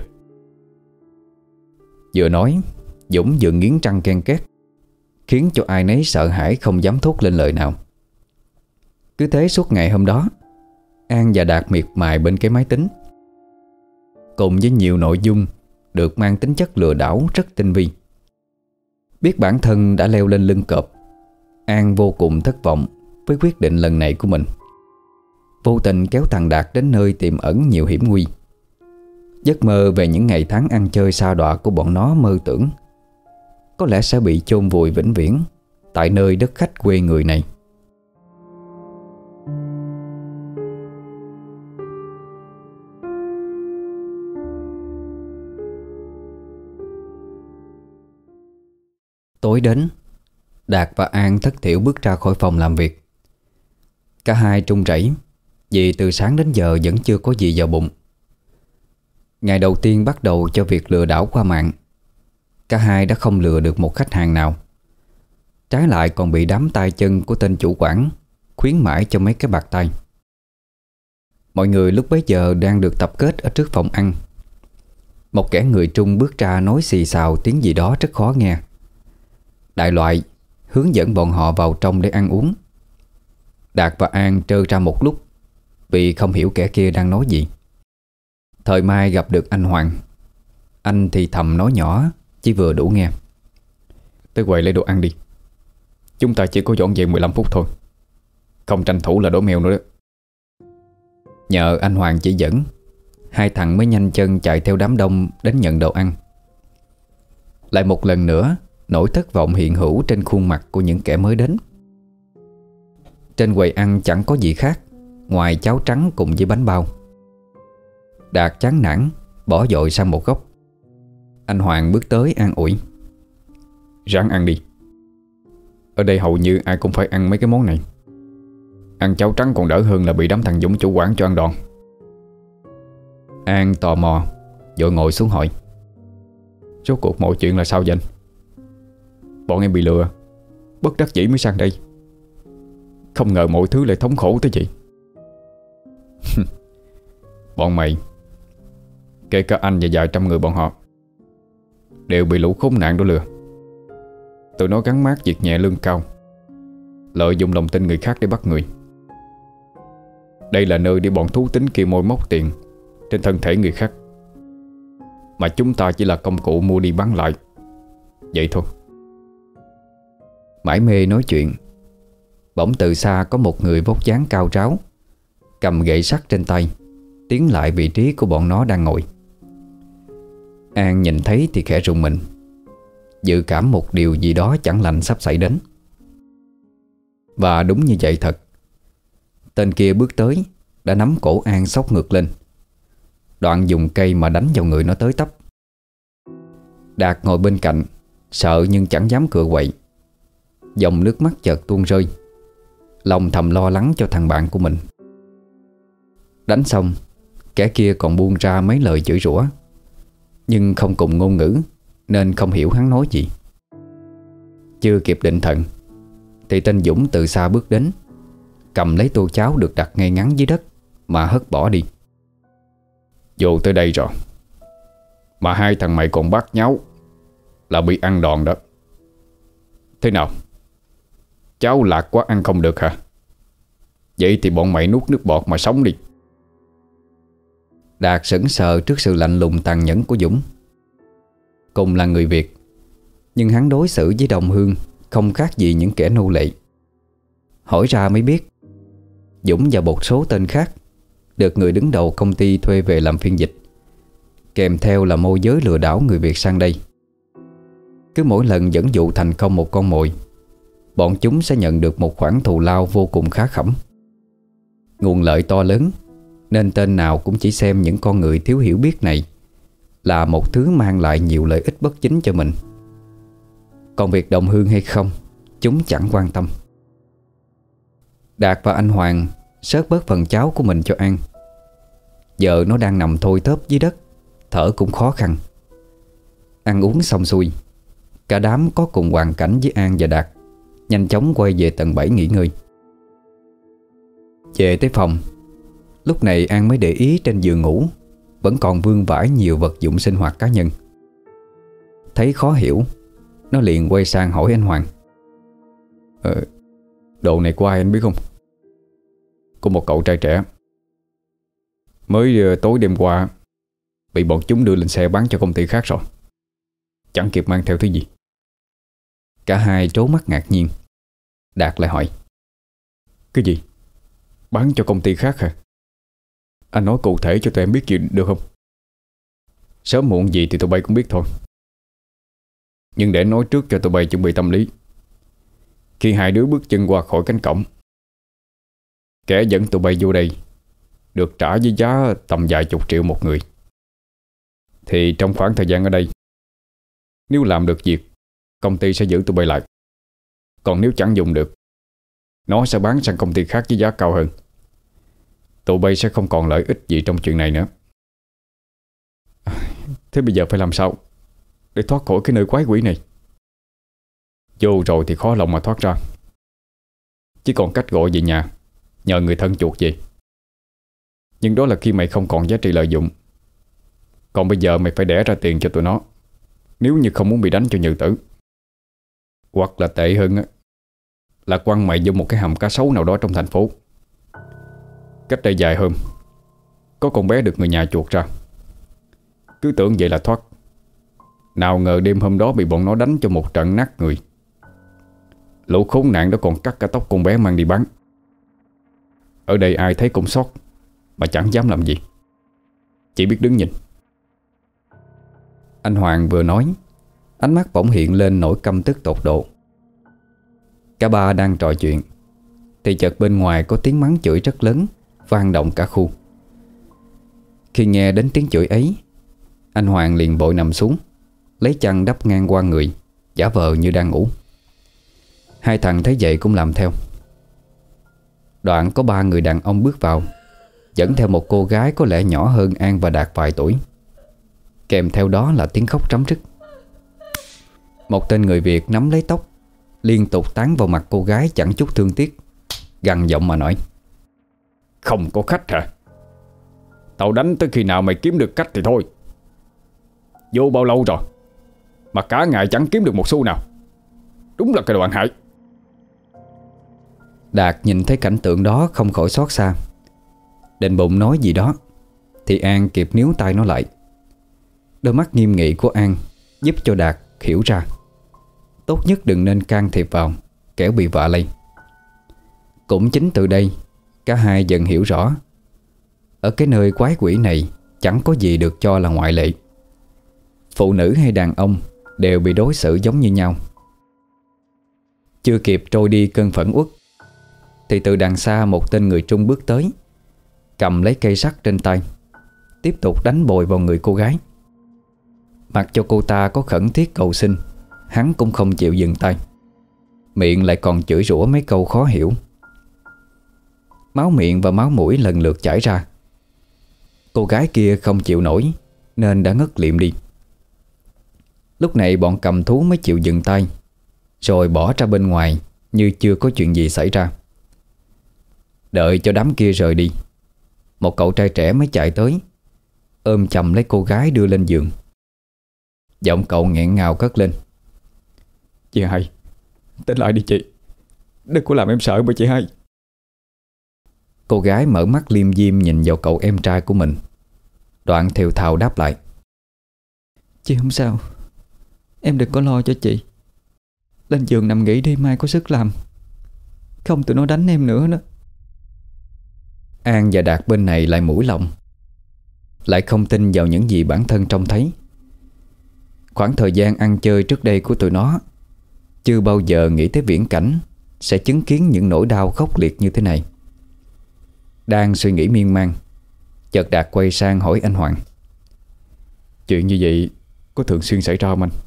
Vừa nói, Dũng vừa nghiến răng ken két, khiến cho ai nấy sợ hãi không dám thốt lên lời nào. Cứ thế suốt ngày hôm đó, An và Đạt miệt mài bên cái máy tính, cùng với nhiều nội dung được mang tính chất lừa đảo rất tinh vi. Biết bản thân đã leo lên lưng cọp, An vô cùng thất vọng với quyết định lần này của mình. Vô tình kéo thằng Đạt đến nơi tiềm ẩn nhiều hiểm nguy. Giấc mơ về những ngày tháng ăn chơi sa đọa của bọn nó mơ tưởng có lẽ sẽ bị chôn vùi vĩnh viễn tại nơi đất khách quê người này. Tối đến, Đạt và An thất thểu bước ra khỏi phòng làm việc. Cả hai trung rẩy vì từ sáng đến giờ vẫn chưa có gì vào bụng. Ngày đầu tiên bắt đầu cho việc lừa đảo qua mạng, cả hai đã không lừa được một khách hàng nào. Trái lại còn bị đám tay chân của tên chủ quán khuyến mãi cho mấy cái bạc tay. Mọi người lúc bấy giờ đang được tập kết ở trước phòng ăn. Một kẻ người Trung bước ra nói xì xào tiếng gì đó rất khó nghe. Đại loại hướng dẫn bọn họ vào trong để ăn uống. Đạt và An trơ ra một lúc vì không hiểu kẻ kia đang nói gì. Thời mai gặp được anh Hoàng. Anh thì thầm nói nhỏ, chỉ vừa đủ nghe. Tới quầy lấy đồ ăn đi. Chúng ta chỉ có dọn dẹp mười lăm phút thôi. Không tranh thủ là đổ mèo nữa đó. Nhờ anh Hoàng chỉ dẫn, hai thằng mới nhanh chân chạy theo đám đông đến nhận đồ ăn. Lại một lần nữa, nỗi thất vọng hiện hữu trên khuôn mặt của những kẻ mới đến. Trên quầy ăn chẳng có gì khác ngoài cháo trắng cùng với bánh bao. Đạt chán nản bỏ dội sang một góc. Anh Hoàng bước tới an ủi. Ráng ăn đi. Ở đây hầu như ai cũng phải ăn mấy cái món này. Ăn cháo trắng còn đỡ hơn là bị đám thằng Dũng chủ quán cho ăn đòn. An tò mò vội ngồi xuống hỏi. Rốt cuộc mọi chuyện là sao vậy anh? Bọn em bị lừa, bất đắc dĩ mới sang đây. Không ngờ mọi thứ lại thống khổ tới vậy. Bọn mày, kể cả anh và vài trăm người bọn họ, đều bị lũ khốn nạn đó lừa. Tụi nó gắn mác việc nhẹ lương cao, lợi dụng lòng tin người khác để bắt người. Đây là nơi để bọn thú tính kia môi móc tiền trên thân thể người khác, mà chúng ta chỉ là công cụ mua đi bán lại. Vậy thôi. Mải mê nói chuyện, bỗng từ xa có một người vóc dáng cao ráo, cầm gậy sắt trên tay, tiến lại vị trí của bọn nó đang ngồi. An nhìn thấy thì khẽ rùng mình, dự cảm một điều gì đó chẳng lành sắp xảy đến. Và đúng như vậy thật. Tên kia bước tới, đã nắm cổ An xốc ngược lên, đoạn dùng cây mà đánh vào người nó tới tấp. Đạt ngồi bên cạnh, sợ nhưng chẳng dám cựa quậy. Dòng nước mắt chợt tuôn rơi, lòng thầm lo lắng cho thằng bạn của mình. Đánh xong, kẻ kia còn buông ra mấy lời chửi rủa, nhưng không cùng ngôn ngữ nên không hiểu hắn nói gì. Chưa kịp định thần thì tên Dũng từ xa bước đến, cầm lấy tô cháo được đặt ngay ngắn dưới đất mà hất bỏ đi. Vô tới đây rồi mà hai thằng mày còn bắt nháo là bị ăn đòn đó. Thế nào, cháo lạc quá ăn không được hả? Vậy thì bọn mày nuốt nước bọt mà sống đi. Đạt sững sờ trước sự lạnh lùng tàn nhẫn của Dũng. Cùng là người Việt, nhưng hắn đối xử với đồng hương không khác gì những kẻ nô lệ. Hỏi ra mới biết, Dũng và một số tên khác được người đứng đầu công ty thuê về làm phiên dịch, kèm theo là môi giới lừa đảo người Việt sang đây. Cứ mỗi lần dẫn dụ thành công một con mồi, bọn chúng sẽ nhận được một khoản thù lao vô cùng khá khẩm. Nguồn lợi to lớn, nên tên nào cũng chỉ xem những con người thiếu hiểu biết này là một thứ mang lại nhiều lợi ích bất chính cho mình. Còn việc đồng hương hay không, chúng chẳng quan tâm. Đạt và anh Hoàng xớt bớt phần cháo của mình cho An. Giờ nó đang nằm thôi thóp dưới đất, thở cũng khó khăn. Ăn uống xong xuôi, cả đám có cùng hoàn cảnh với An và Đạt nhanh chóng quay về tầng bảy nghỉ ngơi. Về tới phòng, lúc này An mới để ý trên giường ngủ vẫn còn vương vãi nhiều vật dụng sinh hoạt cá nhân. Thấy khó hiểu, nó liền quay sang hỏi anh Hoàng. Ờ, đồ này của ai anh biết không? Của một cậu trai trẻ. Mới uh, tối đêm qua bị bọn chúng đưa lên xe bán cho công ty khác rồi. Chẳng kịp mang theo thứ gì. Cả hai trố mắt ngạc nhiên. Đạt lại hỏi. Cái gì? Bán cho công ty khác hả? Anh nói cụ thể cho tụi em biết gì được không? Sớm muộn gì thì tụi bay cũng biết thôi. Nhưng để nói trước cho tụi bay chuẩn bị tâm lý. Khi hai đứa bước chân qua khỏi cánh cổng, kẻ dẫn tụi bay vô đây được trả với giá tầm vài chục triệu một người. Thì trong khoảng thời gian ở đây, nếu làm được việc, công ty sẽ giữ tụi bay lại. Còn nếu chẳng dùng được, nó sẽ bán sang công ty khác với giá cao hơn. Tụi bay sẽ không còn lợi ích gì trong chuyện này nữa. Thế bây giờ phải làm sao để thoát khỏi cái nơi quái quỷ này? Vô rồi thì khó lòng mà thoát ra. Chỉ còn cách gọi về nhà, nhờ người thân chuộc về. Nhưng đó là khi mày không còn giá trị lợi dụng. Còn bây giờ mày phải đẻ ra tiền cho tụi nó, nếu như không muốn bị đánh cho nhừ tử. Hoặc là tệ hơn á, là quăng mày vô một cái hầm cá sấu nào đó trong thành phố. Cách đây vài hôm, có con bé được người nhà chuộc ra. Cứ tưởng vậy là thoát. Nào ngờ đêm hôm đó bị bọn nó đánh cho một trận nát người. Lũ khốn nạn đó còn cắt cả tóc con bé mang đi bán. Ở đây ai thấy cũng sót, mà chẳng dám làm gì, chỉ biết đứng nhìn. Anh Hoàng vừa nói, ánh mắt bỗng hiện lên nỗi căm tức tột độ. Cả ba đang trò chuyện thì chợt bên ngoài có tiếng mắng chửi rất lớn, vang động cả khu. Khi nghe đến tiếng chửi ấy, anh Hoàng liền vội nằm xuống, lấy chăn đắp ngang qua người, giả vờ như đang ngủ. Hai thằng thấy vậy cũng làm theo. Đoạn có ba người đàn ông bước vào, dẫn theo một cô gái có lẽ nhỏ hơn An và Đạt vài tuổi. Kèm theo đó là tiếng khóc rắm rứt. Một tên người Việt nắm lấy tóc, liên tục tán vào mặt cô gái chẳng chút thương tiếc, gằn giọng mà nói: Không có khách hả? Tao đánh tới khi nào mày kiếm được cách thì thôi. Vô bao lâu rồi mà cả ngày chẳng kiếm được một xu nào. Đúng là cái đồ ăn hại. Đạt nhìn thấy cảnh tượng đó không khỏi xót xa, định bụng nói gì đó thì An kịp níu tay nó lại. Đôi mắt nghiêm nghị của An giúp cho Đạt hiểu ra tốt nhất đừng nên can thiệp vào, kẻo bị vạ lây. Cũng chính từ đây, cả hai dần hiểu rõ, ở cái nơi quái quỷ này chẳng có gì được cho là ngoại lệ. Phụ nữ hay đàn ông đều bị đối xử giống như nhau. Chưa kịp trôi đi cơn phẫn uất thì từ đằng xa một tên người Trung bước tới, cầm lấy cây sắt trên tay, tiếp tục đánh bồi vào người cô gái. Mặc cho cô ta có khẩn thiết cầu xin, hắn cũng không chịu dừng tay, miệng lại còn chửi rủa mấy câu khó hiểu. Máu miệng và máu mũi lần lượt chảy ra. Cô gái kia không chịu nổi nên đã ngất liệm đi. Lúc này bọn cầm thú mới chịu dừng tay, rồi bỏ ra bên ngoài như chưa có chuyện gì xảy ra. Đợi cho đám kia rời đi, một cậu trai trẻ mới chạy tới, ôm chầm lấy cô gái đưa lên giường. Giọng cậu nghẹn ngào cất lên: Chị hai, tỉnh lại đi chị. Đừng có làm em sợ mà chị hai. Cô gái mở mắt liêm diêm nhìn vào cậu em trai của mình, đoạn thều thào đáp lại: Chị không sao, em đừng có lo cho chị. Lên giường nằm nghỉ đi, mai có sức làm. Không tụi nó đánh em nữa đó. An và Đạt bên này lại mũi lòng, lại không tin vào những gì bản thân trông thấy. Khoảng thời gian ăn chơi trước đây của tụi nó chưa bao giờ nghĩ tới viễn cảnh sẽ chứng kiến những nỗi đau khốc liệt như thế này. Đang suy nghĩ miên man, chợt Đạt quay sang hỏi anh Hoàng: Chuyện như vậy có thường xuyên xảy ra không anh?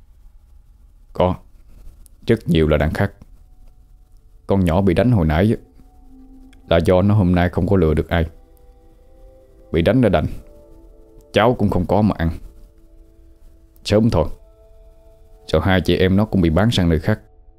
Có, rất nhiều là đằng khác. Con nhỏ bị đánh hồi nãy là do nó hôm nay không có lừa được ai. Bị đánh đã đành, cháu cũng không có mà ăn. Sớm thôi, rồi hai chị em nó cũng bị bán sang nơi khác.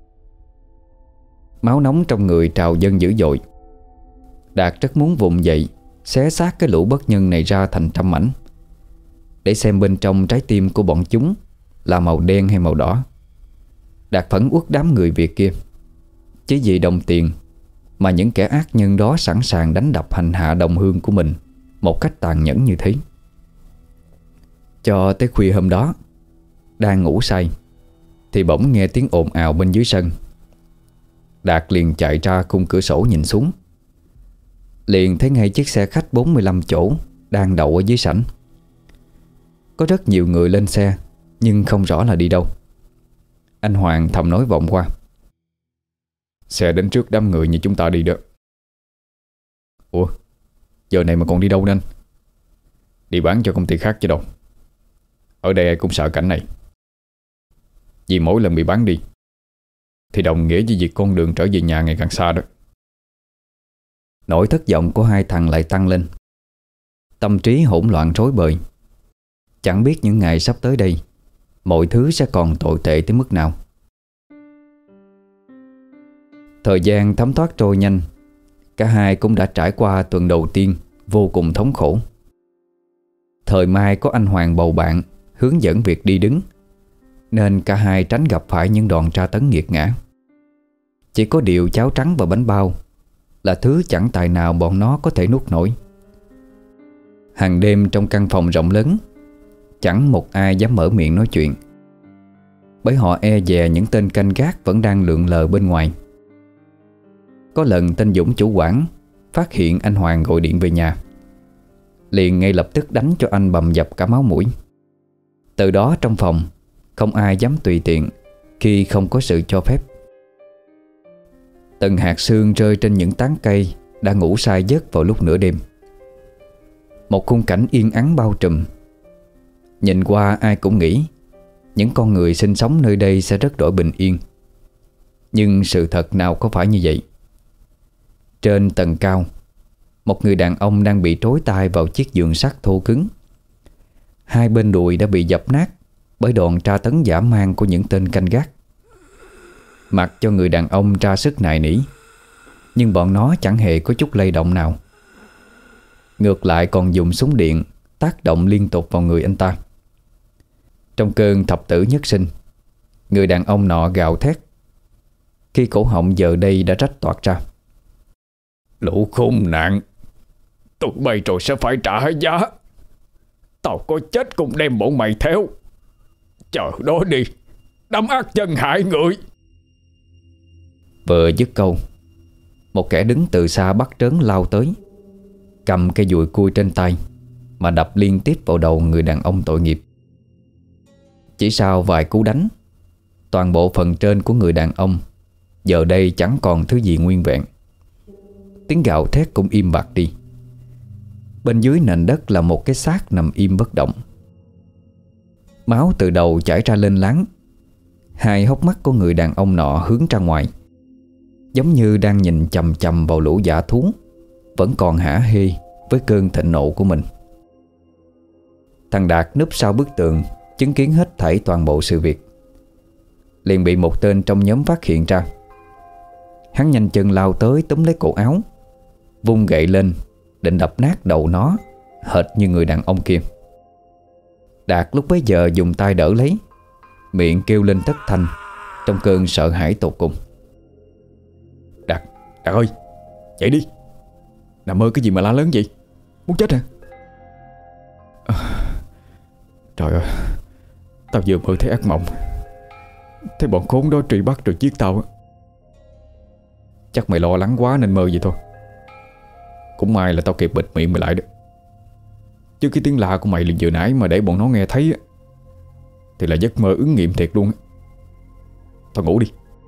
Máu nóng trong người trào dâng dữ dội. Đạt rất muốn vùng dậy, xé xác cái lũ bất nhân này ra thành trăm mảnh, để xem bên trong trái tim của bọn chúng là màu đen hay màu đỏ. Đạt phẫn uất đám người Việt kia. Chứ vì đồng tiền mà những kẻ ác nhân đó sẵn sàng đánh đập hành hạ đồng hương của mình một cách tàn nhẫn như thế. Cho tới khuya hôm đó, đang ngủ say thì bỗng nghe tiếng ồn ào bên dưới sân. Đạt liền chạy ra khung cửa sổ nhìn xuống, liền thấy ngay chiếc xe khách bốn mươi lăm chỗ đang đậu ở dưới sảnh. Có rất nhiều người lên xe, nhưng không rõ là đi đâu. Anh Hoàng thầm nói vọng qua: Xe đến trước đám người như chúng ta đi đó. Ủa, giờ này mà còn đi đâu nên? Đi bán cho công ty khác chứ đâu. Ở đây ai cũng sợ cảnh này. Vì mỗi lần bị bán đi thì đồng nghĩa với việc con đường trở về nhà ngày càng xa đó. Nỗi thất vọng của hai thằng lại tăng lên. Tâm trí hỗn loạn rối bời. Chẳng biết những ngày sắp tới đây mọi thứ sẽ còn tồi tệ tới mức nào. Thời gian thấm thoát trôi nhanh. Cả hai cũng đã trải qua tuần đầu tiên vô cùng thống khổ. Thời mai có anh Hoàng bầu bạn hướng dẫn việc đi đứng, nên cả hai tránh gặp phải những đòn tra tấn nghiệt ngã. Chỉ có điều cháo trắng và bánh bao là thứ chẳng tài nào bọn nó có thể nuốt nổi. Hàng đêm trong căn phòng rộng lớn, chẳng một ai dám mở miệng nói chuyện, bởi họ e dè những tên canh gác vẫn đang lượn lờ bên ngoài. Có lần tên Dũng chủ quản phát hiện anh Hoàng gọi điện về nhà, liền ngay lập tức đánh cho anh bầm dập cả máu mũi. Từ đó trong phòng không ai dám tùy tiện khi không có sự cho phép. Từng hạt sương rơi trên những tán cây đã ngủ say giấc vào lúc nửa đêm. Một khung cảnh yên ắng bao trùm. Nhìn qua ai cũng nghĩ những con người sinh sống nơi đây sẽ rất đổi bình yên. Nhưng sự thật nào có phải như vậy. Trên tầng cao, một người đàn ông đang bị trói tay vào chiếc giường sắt thô cứng. Hai bên đùi đã bị dập nát bởi đòn tra tấn dã man của những tên canh gác. Mặc cho người đàn ông tra sức nài nỉ, nhưng bọn nó chẳng hề có chút lay động nào. Ngược lại còn dùng súng điện tác động liên tục vào người anh ta. Trong cơn thập tử nhất sinh, người đàn ông nọ gào thét khi cổ họng giờ đây đã rách toạc ra: Lũ khốn nạn, tụi bay rồi sẽ phải trả hết giá. Tao có chết cũng đem bọn mày theo. Chờ đó đi, đám ác chân hại người. Vừa dứt câu, một kẻ đứng từ xa bắt trớn lao tới, cầm cây dùi cui trên tay mà đập liên tiếp vào đầu người đàn ông tội nghiệp. Chỉ sau vài cú đánh, toàn bộ phần trên của người đàn ông giờ đây chẳng còn thứ gì nguyên vẹn. Tiếng gào thét cũng im bặt đi. Bên dưới nền đất là một cái xác nằm im bất động. Máu từ đầu chảy ra lên láng. Hai hốc mắt của người đàn ông nọ hướng ra ngoài, giống như đang nhìn chằm chằm vào lũ dã thú vẫn còn hả hê với cơn thịnh nộ của mình. Thằng Đạt núp sau bức tường chứng kiến hết thảy toàn bộ sự việc, liền bị một tên trong nhóm phát hiện ra. Hắn nhanh chân lao tới túm lấy cổ áo, vung gậy lên định đập nát đầu nó, hệt như người đàn ông kia. Đạt lúc bấy giờ dùng tay đỡ lấy, miệng kêu lên thất thanh trong cơn sợ hãi tột cùng: Đạt, Đạt ơi, dậy đi. Nằm mơ cái gì mà la lớn vậy? Muốn chết hả? À, trời ơi, tao vừa mơ thấy ác mộng, thấy bọn khốn đó truy bắt rồi giết tao. Chắc mày lo lắng quá nên mơ vậy thôi. Cũng may là tao kịp bịt miệng mày lại được. Chứ cái tiếng la của mày liền vừa nãy mà để bọn nó nghe thấy thì là giấc mơ ứng nghiệm thiệt luôn. Tao ngủ đi.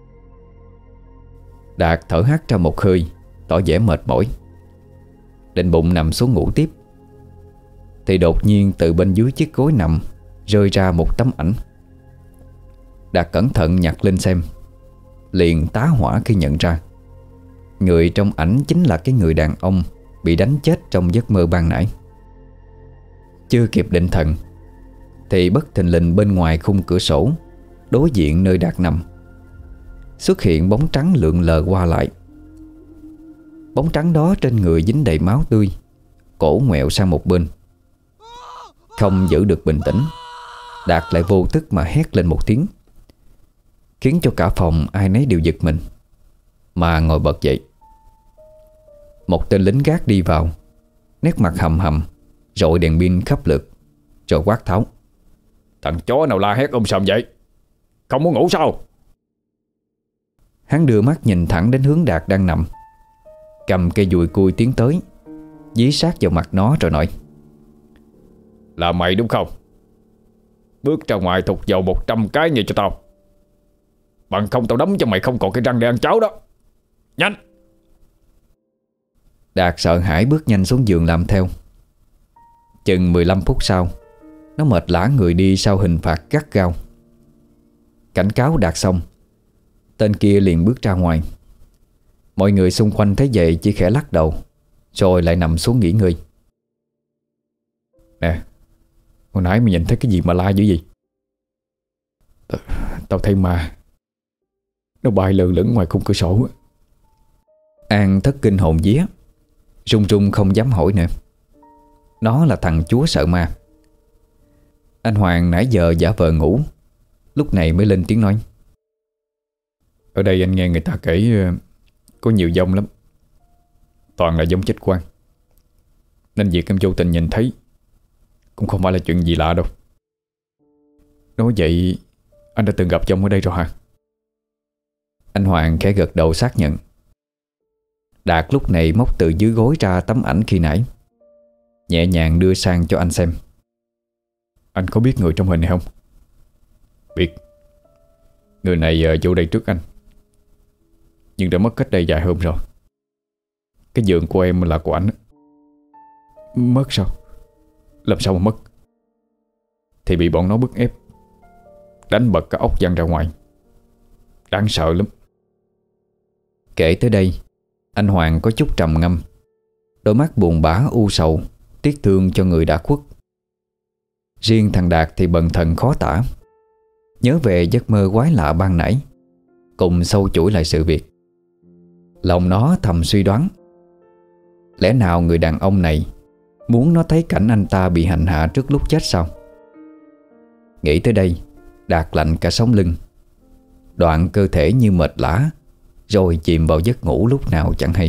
Đạt thở hắt ra một hơi, tỏ vẻ mệt mỏi, định bụng nằm xuống ngủ tiếp, thì đột nhiên từ bên dưới chiếc gối nằm rơi ra một tấm ảnh. Đạt cẩn thận nhặt lên xem, liền tá hỏa khi nhận ra người trong ảnh chính là cái người đàn ông bị đánh chết trong giấc mơ ban nãy. Chưa kịp định thần thì bất thình lình bên ngoài khung cửa sổ đối diện nơi Đạt nằm xuất hiện bóng trắng lượn lờ qua lại. Bóng trắng đó trên người dính đầy máu tươi, cổ ngoẹo sang một bên. Không giữ được bình tĩnh, Đạt lại vô thức mà hét lên một tiếng, khiến cho cả phòng ai nấy đều giật mình mà ngồi bật dậy. Một tên lính gác đi vào, nét mặt hầm hầm, rọi đèn pin khắp lượt, rồi quát tháo: Thằng chó nào la hét um sòm vậy? Không muốn ngủ sao? Hắn đưa mắt nhìn thẳng đến hướng Đạt đang nằm, cầm cây dùi cui tiến tới, dí sát vào mặt nó rồi nói: Là mày đúng không? bước ra ngoài thục dầu một trăm cái như cho tao. Bằng không tao đấm cho mày không còn cái răng để ăn cháo đó. Nhanh! Đạt sợ hãi bước nhanh xuống giường làm theo. Chừng mười lăm phút sau, nó mệt lả người đi sau hình phạt gắt gao. Cảnh cáo Đạt xong, tên kia liền bước ra ngoài. Mọi người xung quanh thấy vậy chỉ khẽ lắc đầu, rồi lại nằm xuống nghỉ ngơi. Nè, hồi nãy mày nhìn thấy cái gì mà la dữ gì? T Tao thấy ma, nó bay lơ lửng ngoài khung cửa sổ. An thất kinh hồn vía, run run không dám hỏi nữa. Nó là thằng chúa sợ ma. Anh Hoàng nãy giờ giả vờ ngủ, lúc này mới lên tiếng nói: Ở đây anh nghe người ta kể có nhiều dông lắm, toàn là dông chết quang, nên việc em vô tình nhìn thấy cũng không phải là chuyện gì lạ đâu. Nói vậy anh đã từng gặp dông ở đây rồi hả? Anh Hoàng khẽ gật đầu xác nhận. Đạt lúc này móc từ dưới gối ra tấm ảnh khi nãy, nhẹ nhàng đưa sang cho anh xem. Anh có biết người trong hình này không? Biết. Người này uh, vô đây trước anh, nhưng đã mất cách đây vài hôm rồi. Cái giường của em là của anh. Mất sao? Làm sao mà mất? Thì bị bọn nó bức ép, đánh bật cái ốc văng ra ngoài. Đáng sợ lắm. Kể tới đây, anh Hoàng có chút trầm ngâm, đôi mắt buồn bã u sầu, tiếc thương cho người đã khuất. Riêng thằng Đạt thì bần thần khó tả, nhớ về giấc mơ quái lạ ban nãy, cùng sâu chuỗi lại sự việc. Lòng nó thầm suy đoán, lẽ nào người đàn ông này muốn nó thấy cảnh anh ta bị hành hạ trước lúc chết sao? Nghĩ tới đây, Đạt lạnh cả sống lưng, đoạn cơ thể như mệt lả, rồi chìm vào giấc ngủ lúc nào chẳng hay.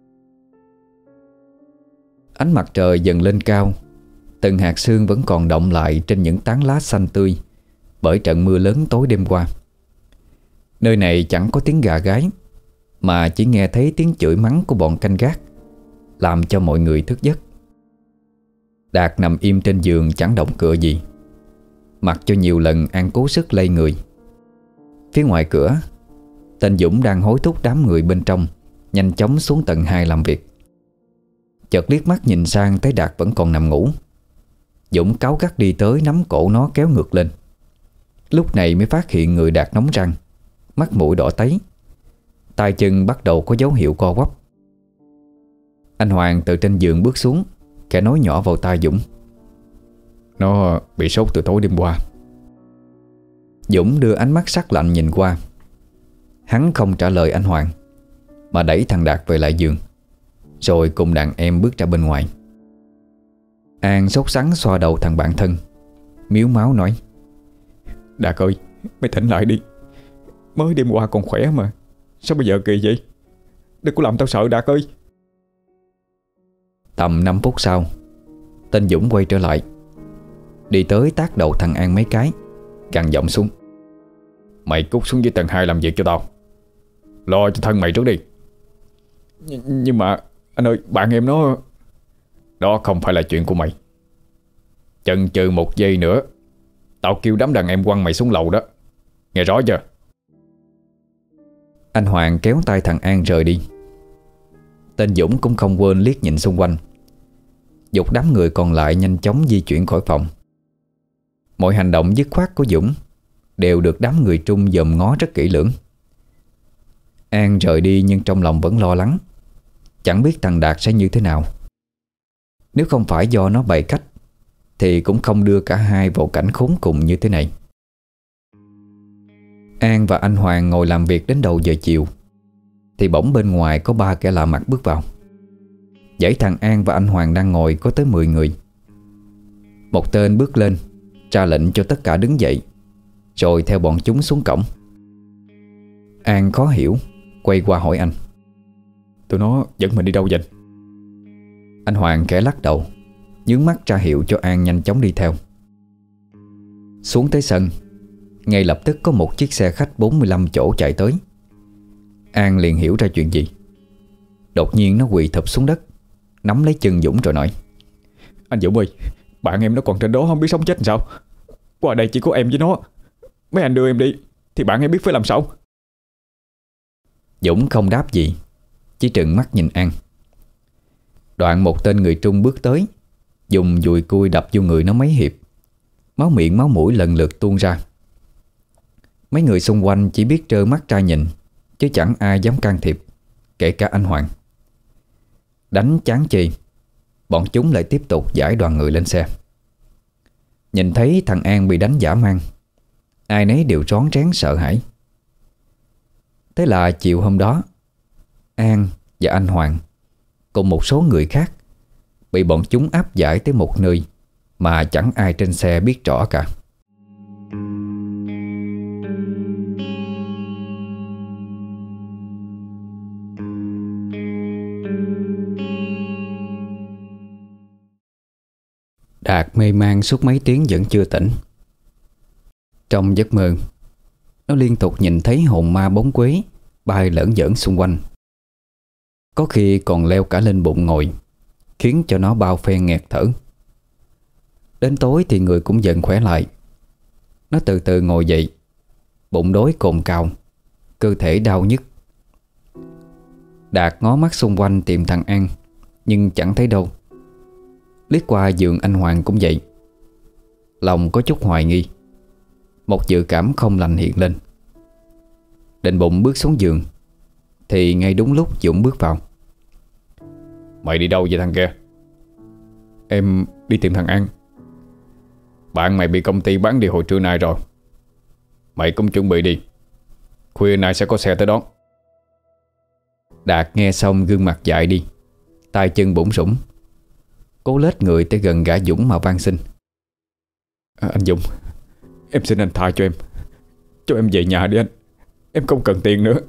Ánh mặt trời dần lên cao, từng hạt sương vẫn còn đọng lại trên những tán lá xanh tươi bởi trận mưa lớn tối đêm qua. Nơi này chẳng có tiếng gà gáy, mà chỉ nghe thấy tiếng chửi mắng của bọn canh gác, làm cho mọi người thức giấc. Đạt nằm im trên giường chẳng động cựa gì, mặc cho nhiều lần An cố sức lay người. Phía ngoài cửa, tên Dũng đang hối thúc đám người bên trong nhanh chóng xuống tầng hai làm việc. Chợt liếc mắt nhìn sang thấy Đạt vẫn còn nằm ngủ, Dũng cáu gắt đi tới nắm cổ nó kéo ngược lên. Lúc này mới phát hiện người Đạt nóng răng, mắt mũi đỏ tấy, tay chân bắt đầu có dấu hiệu co quắp. Anh Hoàng từ trên giường bước xuống, khẽ nói nhỏ vào tai Dũng: Nó bị sốt từ tối đêm qua. Dũng đưa ánh mắt sắc lạnh nhìn qua. Hắn không trả lời anh Hoàng, mà đẩy thằng Đạt về lại giường, rồi cùng đàn em bước ra bên ngoài. An sốt sắng xoa đầu thằng bạn thân, miếu máu nói: Đạt ơi, mày tỉnh lại đi. Mới đêm qua còn khỏe mà, sao bây giờ kỳ vậy? Đừng có làm tao sợ Đạt ơi. Tầm năm phút sau, tên Dũng quay trở lại, đi tới tát đầu thằng An mấy cái, gằn giọng xuống: Mày cút xuống dưới tầng hai làm việc cho tao. Lo cho thân mày trước đi. Nh Nhưng mà anh ơi, bạn em nó... Đó không phải là chuyện của mày. Chần chừ một giây nữa, tao kêu đám đàn em quăng mày xuống lầu đó. Nghe rõ chưa? Anh Hoàng kéo tay thằng An rời đi. Tên Dũng cũng không quên liếc nhìn xung quanh, giục đám người còn lại nhanh chóng di chuyển khỏi phòng. Mọi hành động dứt khoát của Dũng đều được đám người Trung dòm ngó rất kỹ lưỡng. An rời đi nhưng trong lòng vẫn lo lắng, chẳng biết thằng Đạt sẽ như thế nào. Nếu không phải do nó bày cách thì cũng không đưa cả hai vào cảnh khốn cùng như thế này. An và anh Hoàng ngồi làm việc đến đầu giờ chiều, thì bỗng bên ngoài có ba kẻ lạ mặt bước vào. Dãy thằng An và anh Hoàng đang ngồi có tới mười người. Một tên bước lên, ra lệnh cho tất cả đứng dậy, rồi theo bọn chúng xuống cổng. An khó hiểu, quay qua hỏi anh: Tụi nó dẫn mình đi đâu vậy? Anh Hoàng khẽ lắc đầu, nhướng mắt ra hiệu cho An nhanh chóng đi theo. Xuống tới sân, ngay lập tức có một chiếc xe khách bốn mươi lăm chỗ chạy tới. An liền hiểu ra chuyện gì. Đột nhiên nó quỳ thụp xuống đất, nắm lấy chân Dũng rồi nói: Anh Dũng ơi, bạn em nó còn trên đó không biết sống chết làm sao. Qua đây chỉ có em với nó. Mấy anh đưa em đi thì bạn ấy biết phải làm sao. Dũng không đáp gì, chỉ trừng mắt nhìn An. Đoạn một tên người Trung bước tới, dùng dùi cui đập vô người nó mấy hiệp. Máu miệng máu mũi lần lượt tuôn ra. Mấy người xung quanh chỉ biết trơ mắt ra nhìn, chứ chẳng ai dám can thiệp, kể cả anh Hoàng. Đánh chán chì, bọn chúng lại tiếp tục giải đoàn người lên xe. Nhìn thấy thằng An bị đánh dã man, ai nấy đều rón rén sợ hãi. Thế là chiều hôm đó, An và anh Hoàng cùng một số người khác bị bọn chúng áp giải tới một nơi mà chẳng ai trên xe biết rõ cả. Đạt mê man suốt mấy tiếng vẫn chưa tỉnh. Trong giấc mơ, nó liên tục nhìn thấy hồn ma bóng quế bay lởn vởn xung quanh. Có khi còn leo cả lên bụng ngồi, khiến cho nó bao phen nghẹt thở. Đến tối thì người cũng dần khỏe lại. Nó từ từ ngồi dậy, bụng đói cồn cào, cơ thể đau nhức. Đạt ngó mắt xung quanh tìm thằng An, nhưng chẳng thấy đâu. Liếc qua giường anh Hoàng cũng vậy. Lòng có chút hoài nghi, một dự cảm không lành hiện lên. Định bụng bước xuống giường, thì ngay đúng lúc Dũng bước vào. Mày đi đâu vậy thằng kia? Em đi tìm thằng An. Bạn mày bị công ty bán đi hồi trưa nay rồi. Mày cũng chuẩn bị đi, khuya nay sẽ có xe tới đón. Đạt nghe xong gương mặt dại đi, tay chân bủn rủn, cố lết người tới gần gã Dũng mà van xin. à, Anh Dũng, em xin anh tha cho em. Cho em về nhà đi anh. Em không cần tiền nữa.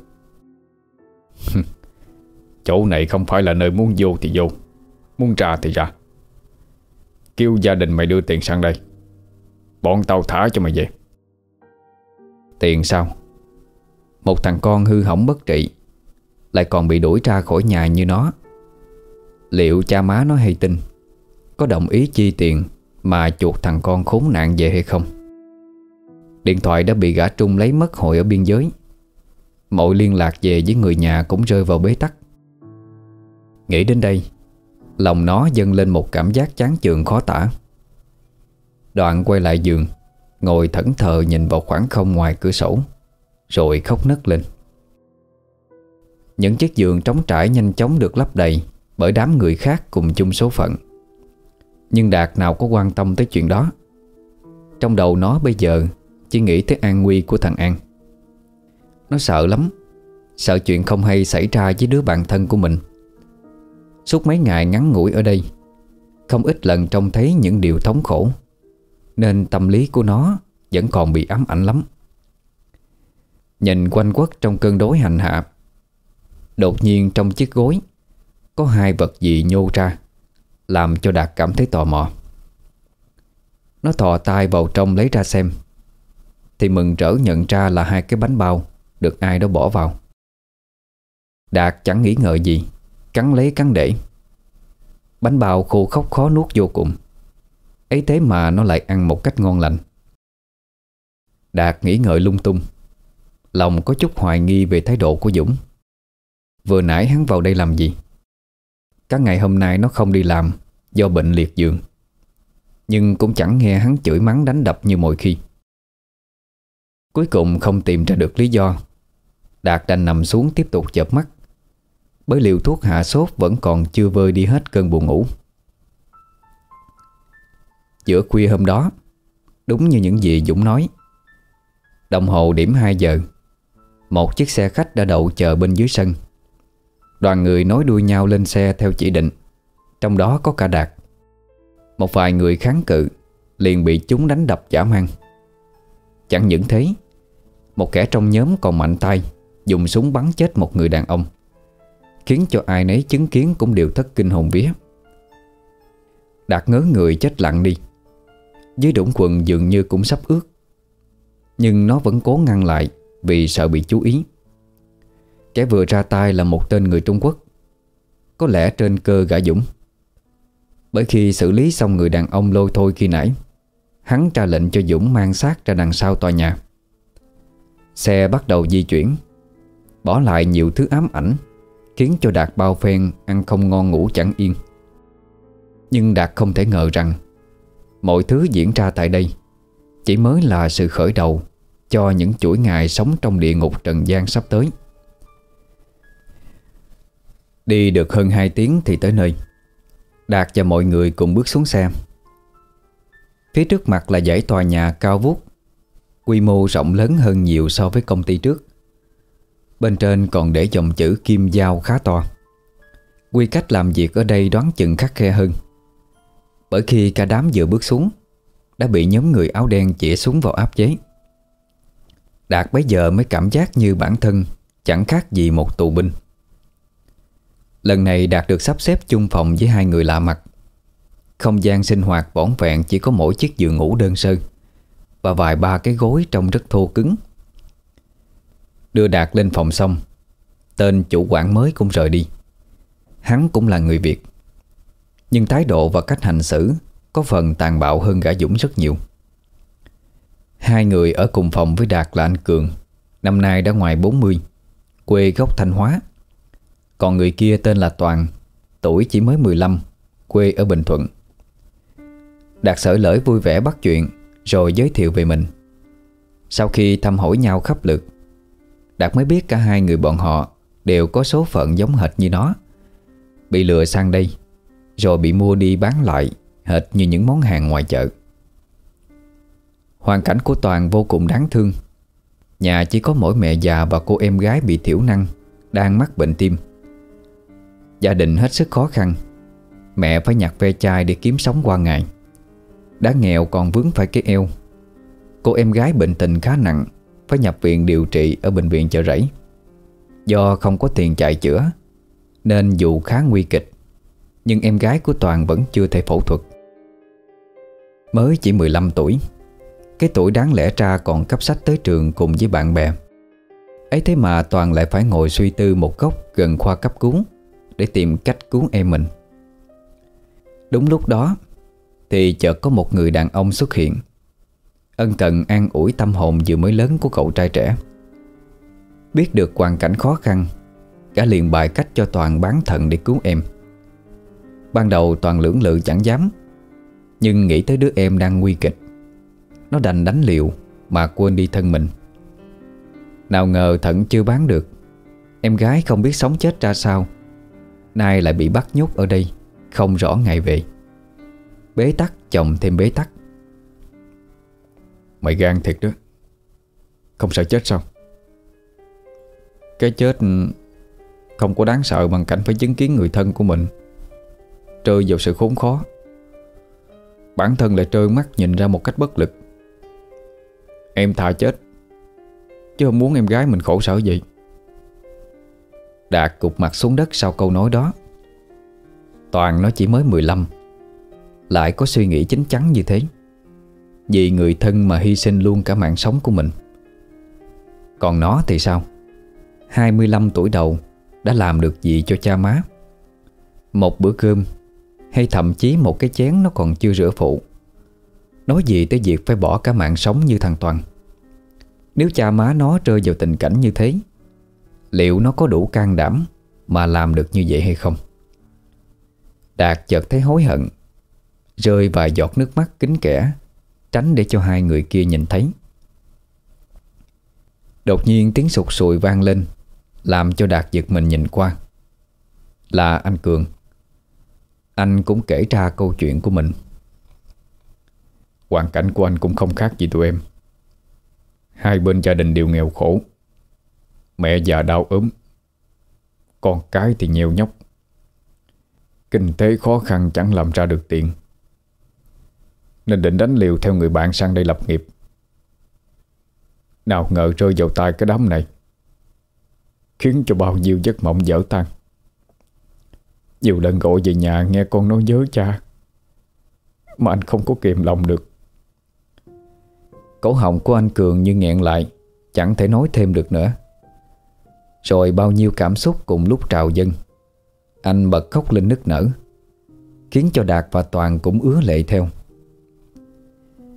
Chỗ này không phải là nơi muốn vô thì vô, muốn ra thì ra. Kêu gia đình mày đưa tiền sang đây, bọn tao thả cho mày về. Tiền sao? Một thằng con hư hỏng bất trị, lại còn bị đuổi ra khỏi nhà như nó. Liệu cha má nó hay tin, có đồng ý chi tiền mà chuột thằng con khốn nạn về hay không? Điện thoại đã bị gã Trung lấy mất hồi ở biên giới. Mọi liên lạc về với người nhà cũng rơi vào bế tắc. Nghĩ đến đây, lòng nó dâng lên một cảm giác chán chường khó tả. Đoạn quay lại giường, ngồi thẫn thờ nhìn vào khoảng không ngoài cửa sổ, rồi khóc nấc lên. Những chiếc giường trống trải nhanh chóng được lấp đầy bởi đám người khác cùng chung số phận. Nhưng Đạt nào có quan tâm tới chuyện đó. Trong đầu nó bây giờ chỉ nghĩ tới an nguy của thằng An. Nó sợ lắm, sợ chuyện không hay xảy ra với đứa bạn thân của mình. Suốt mấy ngày ngắn ngủi ở đây, không ít lần trông thấy những điều thống khổ, nên tâm lý của nó vẫn còn bị ám ảnh lắm. Nhìn quanh quất trong cơn đói hành hạ, đột nhiên trong chiếc gối có hai vật gì nhô ra, làm cho Đạt cảm thấy tò mò. Nó thò tay vào trong lấy ra xem, thì mừng rỡ nhận ra là hai cái bánh bao được ai đó bỏ vào. Đạt chẳng nghĩ ngợi gì, cắn lấy cắn để. Bánh bao khô khốc khó nuốt vô cùng, ấy thế mà nó lại ăn một cách ngon lành. Đạt nghĩ ngợi lung tung, lòng có chút hoài nghi về thái độ của Dũng. Vừa nãy hắn vào đây làm gì? Cả ngày hôm nay nó không đi làm do bệnh liệt giường, nhưng cũng chẳng nghe hắn chửi mắng đánh đập như mọi khi. Cuối cùng không tìm ra được lý do, Đạt đành nằm xuống tiếp tục chợp mắt, bởi liều thuốc hạ sốt vẫn còn chưa vơi đi hết cơn buồn ngủ. Giữa khuya hôm đó, đúng như những gì Dũng nói, đồng hồ điểm hai giờ, một chiếc xe khách đã đậu chờ bên dưới sân. Đoàn người nối đuôi nhau lên xe theo chỉ định, trong đó có cả Đạt. Một vài người kháng cự liền bị chúng đánh đập dã man. Chẳng những thế, một kẻ trong nhóm còn mạnh tay dùng súng bắn chết một người đàn ông, khiến cho ai nấy chứng kiến cũng đều thất kinh hồn vía. Đạt ngớ người chết lặng đi. Dưới đũng quần dường như cũng sắp ướt, nhưng nó vẫn cố ngăn lại vì sợ bị chú ý. Kẻ vừa ra tay là một tên người Trung Quốc, có lẽ trên cơ gã Dũng. Bởi khi xử lý xong người đàn ông lôi thôi khi nãy, hắn ra lệnh cho Dũng mang xác ra đằng sau tòa nhà. Xe bắt đầu di chuyển, bỏ lại nhiều thứ ám ảnh, khiến cho Đạt bao phen ăn không ngon ngủ chẳng yên. Nhưng Đạt không thể ngờ rằng mọi thứ diễn ra tại đây chỉ mới là sự khởi đầu cho những chuỗi ngày sống trong địa ngục trần gian sắp tới. Đi được hơn hai tiếng thì tới nơi. Đạt và mọi người cùng bước xuống xe. Phía trước mặt là dãy tòa nhà cao vút, quy mô rộng lớn hơn nhiều so với công ty trước. Bên trên còn để dòng chữ kim dao khá to. Quy cách làm việc ở đây đoán chừng khắt khe hơn, bởi khi cả đám vừa bước xuống đã bị nhóm người áo đen chĩa súng vào áp chế. Đạt bấy giờ mới cảm giác như bản thân chẳng khác gì một tù binh. Lần này Đạt được sắp xếp chung phòng với hai người lạ mặt. Không gian sinh hoạt vỏn vẹn chỉ có mỗi chiếc giường ngủ đơn sơ và vài ba cái gối trông rất thô cứng. Đưa Đạt lên phòng xong, tên chủ quản mới cũng rời đi. Hắn cũng là người Việt, nhưng thái độ và cách hành xử có phần tàn bạo hơn gã Dũng rất nhiều. Hai người ở cùng phòng với Đạt là anh Cường, năm nay đã ngoài bốn mươi, quê gốc Thanh Hóa. Còn người kia tên là Toàn, tuổi chỉ mới mười lăm, quê ở Bình Thuận. Đạt xởi lởi vui vẻ bắt chuyện rồi giới thiệu về mình. Sau khi thăm hỏi nhau khắp lượt, Đạt mới biết cả hai người bọn họ đều có số phận giống hệt như nó, bị lừa sang đây rồi bị mua đi bán lại hệt như những món hàng ngoài chợ. Hoàn cảnh của Toàn vô cùng đáng thương. Nhà chỉ có mỗi mẹ già và cô em gái bị thiểu năng đang mắc bệnh tim. Gia đình hết sức khó khăn. Mẹ phải nhặt ve chai để kiếm sống qua ngày. Đã nghèo còn vướng phải cái eo. Cô em gái bệnh tình khá nặng, phải nhập viện điều trị ở bệnh viện Chợ Rẫy. Do không có tiền chạy chữa nên dù khá nguy kịch, nhưng em gái của Toàn vẫn chưa thể phẫu thuật. Mới chỉ mười lăm tuổi, cái tuổi đáng lẽ ra còn cấp sách tới trường cùng với bạn bè. Ấy thế mà Toàn lại phải ngồi suy tư một góc gần khoa cấp cứu để tìm cách cứu em mình. Đúng lúc đó thì chợt có một người đàn ông xuất hiện, ân cần an ủi tâm hồn vừa mới lớn của cậu trai trẻ. Biết được hoàn cảnh khó khăn, gã liền bài cách cho Toàn bán thận để cứu em. Ban đầu Toàn lưỡng lự chẳng dám, nhưng nghĩ tới đứa em đang nguy kịch, nó đành đánh liều mà quên đi thân mình. Nào ngờ thận chưa bán được, em gái không biết sống chết ra sao, nay lại bị bắt nhốt ở đây, không rõ ngày về. Bế tắc chồng thêm bế tắc. Mày gan thiệt đó. Không sợ chết sao? Cái chết không có đáng sợ bằng cảnh phải chứng kiến người thân của mình rơi vào sự khốn khó. Bản thân lại trơ mắt nhìn ra một cách bất lực. Em thà chết, chứ không muốn em gái mình khổ sở vậy. Đạt gục mặt xuống đất sau câu nói đó. Toàn nó chỉ mới mười lăm, lại có suy nghĩ chín chắn như thế, vì người thân mà hy sinh luôn cả mạng sống của mình. Còn nó thì sao? hai mươi lăm tuổi đầu đã làm được gì cho cha má? Một bữa cơm hay thậm chí một cái chén nó còn chưa rửa phụ, nói gì tới việc phải bỏ cả mạng sống như thằng Toàn. Nếu cha má nó rơi vào tình cảnh như thế, liệu nó có đủ can đảm mà làm được như vậy hay không? Đạt chợt thấy hối hận, rơi vài giọt nước mắt kín kẽ, tránh để cho hai người kia nhìn thấy. Đột nhiên tiếng sụt sùi vang lên, làm cho Đạt giật mình nhìn qua. Là anh Cường. Anh cũng kể ra câu chuyện của mình. Hoàn cảnh của anh cũng không khác gì tụi em. Hai bên gia đình đều nghèo khổ. Mẹ già đau ốm, con cái thì nheo nhóc. Kinh tế khó khăn chẳng làm ra được tiền, nên định đánh liều theo người bạn sang đây lập nghiệp. Nào ngờ rơi vào tay cái đám này, khiến cho bao nhiêu giấc mộng vỡ tan. Nhiều lần gọi về nhà nghe con nói nhớ cha, mà anh không có kìm lòng được. Cổ họng của anh Cường như nghẹn lại, chẳng thể nói thêm được nữa. Rồi bao nhiêu cảm xúc cùng lúc trào dâng, anh bật khóc lên nức nở, khiến cho Đạt và Toàn cũng ứa lệ theo.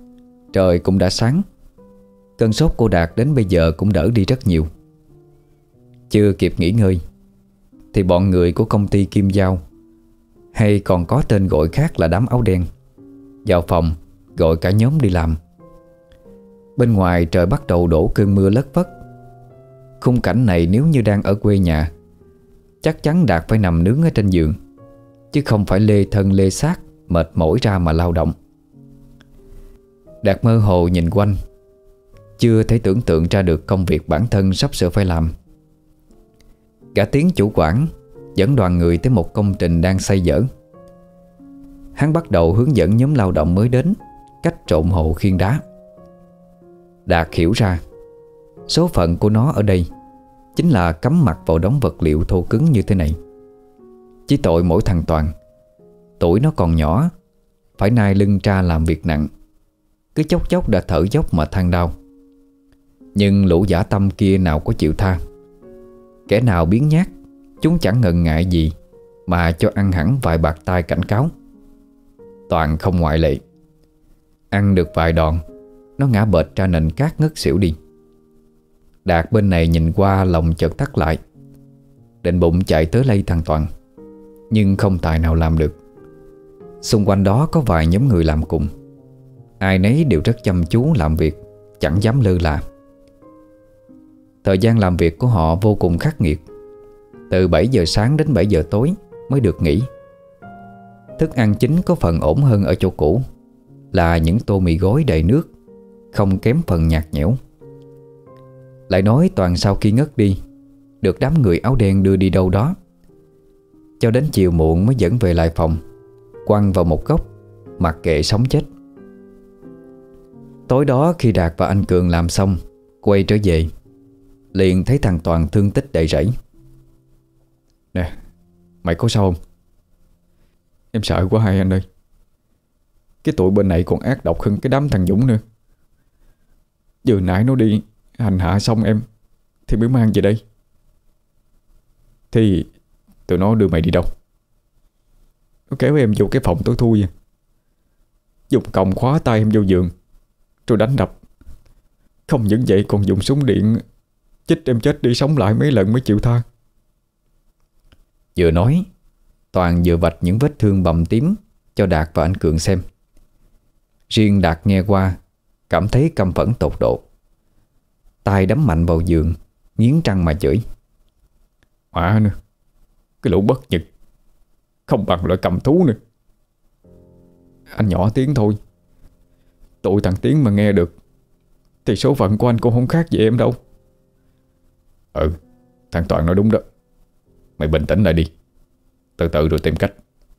Trời cũng đã sáng. Cơn sốt cô Đạt đến bây giờ cũng đỡ đi rất nhiều. Chưa kịp nghỉ ngơi thì bọn người của công ty Kim Giao, hay còn có tên gọi khác là đám áo đen, vào phòng gọi cả nhóm đi làm. Bên ngoài trời bắt đầu đổ cơn mưa lất phất. Khung cảnh này nếu như đang ở quê nhà, chắc chắn Đạt phải nằm nướng ở trên giường, chứ không phải lê thân lê xác mệt mỏi ra mà lao động. Đạt mơ hồ nhìn quanh, chưa thể tưởng tượng ra được công việc bản thân sắp sửa phải làm. Gã Tiến chủ quản dẫn đoàn người tới một công trình đang xây dở. Hắn bắt đầu hướng dẫn nhóm lao động mới đến cách trộn hồ khiên đá. Đạt hiểu ra số phận của nó ở đây chính là cắm mặt vào đống vật liệu thô cứng như thế này. Chỉ tội mỗi thằng Toàn, tuổi nó còn nhỏ, phải nai lưng ra làm việc nặng, cứ chốc chốc đã thở dốc mà than đau. Nhưng lũ dã tâm kia nào có chịu tha. Kẻ nào biếng nhác, chúng chẳng ngần ngại gì mà cho ăn hẳn vài bạt tai cảnh cáo. Toàn không ngoại lệ. Ăn được vài đòn, nó ngã bệt ra nền cát ngất xỉu đi. Đạt bên này nhìn qua lòng chợt thắt lại, định bụng chạy tới lay thằng Toàn, nhưng không tài nào làm được. Xung quanh đó có vài nhóm người làm cùng, ai nấy đều rất chăm chú làm việc, chẳng dám lơ là. Thời gian làm việc của họ vô cùng khắc nghiệt. Từ bảy giờ sáng đến bảy giờ tối mới được nghỉ. Thức ăn chính có phần ổn hơn ở chỗ cũ là những tô mì gói đầy nước, không kém phần nhạt nhẽo. Lại nói Toàn sau khi ngất đi, được đám người áo đen đưa đi đâu đó, cho đến chiều muộn mới dẫn về lại phòng, quăng vào một góc, mặc kệ sống chết. Tối đó khi Đạt và anh Cường làm xong, quay trở về, liền thấy thằng Toàn thương tích đầy rẫy. Nè, mày có sao không? Em sợ quá hai anh ơi. Cái tụi bên này còn ác độc hơn cái đám thằng Dũng nữa. Vừa nãy nó đi hành hạ xong em thì mới mang về đây. Thì tụi nó đưa mày đi đâu? Nó kéo em vô cái phòng tối thui, dùng còng khóa tay em vô giường, rồi đánh đập. Không những vậy còn dùng súng điện chích em chết đi sống lại mấy lần mới chịu tha. Vừa nói, Toàn vừa vạch những vết thương bầm tím cho Đạt và anh Cường xem. Riêng Đạt nghe qua, cảm thấy căm phẫn tột độ. Tay đấm mạnh vào giường, nghiến răng mà chửi. Mà nữa, cái lũ bất nhật, không bằng loại cầm thú nữa. Anh nhỏ tiếng thôi, tụi thằng Tiến mà nghe được thì số phận của anh cũng không khác gì em đâu. Ừ, thằng Toàn nói đúng đó. Mày bình tĩnh lại đi, từ từ rồi tìm cách.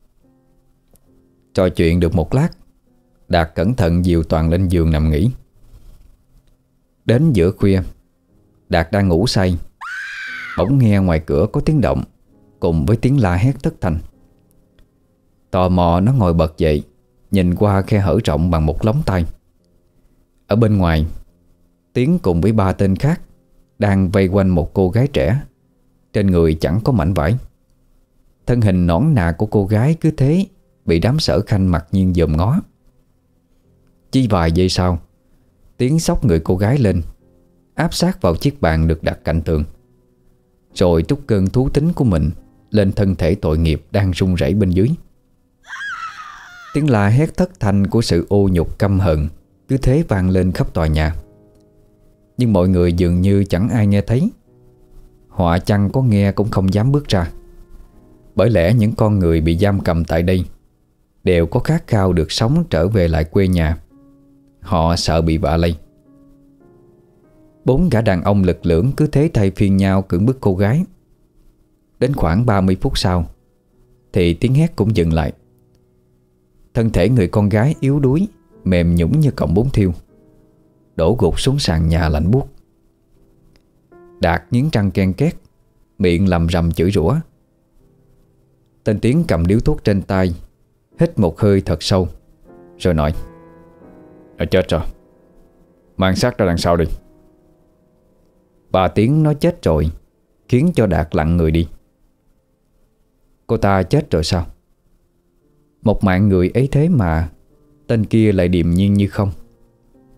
Trò chuyện được một lát, Đạt cẩn thận dìu Toàn lên giường nằm nghỉ. Đến giữa khuya, Đạt đang ngủ say, bỗng nghe ngoài cửa có tiếng động cùng với tiếng la hét thất thanh. Tò mò nó ngồi bật dậy, nhìn qua khe hở rộng bằng một lóng tay. Ở bên ngoài, Tiến cùng với ba tên khác đang vây quanh một cô gái trẻ, trên người chẳng có mảnh vải. Thân hình nõn nà của cô gái cứ thế bị đám sở khanh mặc nhiên dòm ngó. Chỉ vài giây sau, Tiến xốc người cô gái lên, áp sát vào chiếc bàn được đặt cạnh tường, rồi trút cơn thú tính của mình lên thân thể tội nghiệp đang run rẩy bên dưới. Tiếng la hét thất thanh của sự ô nhục căm hận cứ thế vang lên khắp tòa nhà. Nhưng mọi người dường như chẳng ai nghe thấy. Họa chăng có nghe cũng không dám bước ra, bởi lẽ những con người bị giam cầm tại đây đều có khát khao được sống trở về lại quê nhà. Họ sợ bị vạ lây. Bốn gã đàn ông lực lưỡng cứ thế thay phiên nhau cưỡng bức cô gái. Đến khoảng ba mươi phút sau thì tiếng hét cũng dừng lại. Thân thể người con gái yếu đuối, mềm nhũn như cọng bún thiêu, đổ gục xuống sàn nhà lạnh buốt. Đạt nghiến răng ken két, miệng lầm rầm chửi rủa. Tên Tiến cầm điếu thuốc trên tay, hít một hơi thật sâu, rồi nói: Nó chết rồi, mang xác ra đằng sau đi. Bà Tiến nói chết rồi khiến cho Đạt lặng người đi. Cô ta chết rồi sao? Một mạng người ấy thế mà tên kia lại điềm nhiên như không.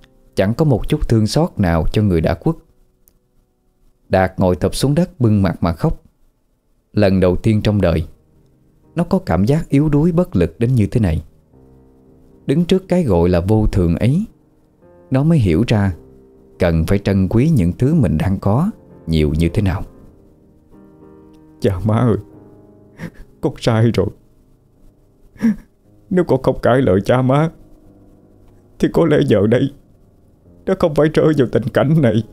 chẳng có một chút thương xót nào cho người đã khuất. Đạt ngồi thụp xuống đất bưng mặt mà khóc. Lần đầu tiên trong đời nó có cảm giác yếu đuối bất lực đến như thế này. Đứng trước cái gọi là vô thường ấy, nó mới hiểu ra cần phải trân quý những thứ mình đang có nhiều như thế nào. Cha má ơi, con sai rồi. Nếu con không cãi lời cha má thì có lẽ giờ đây nó không phải rơi vào tình cảnh này.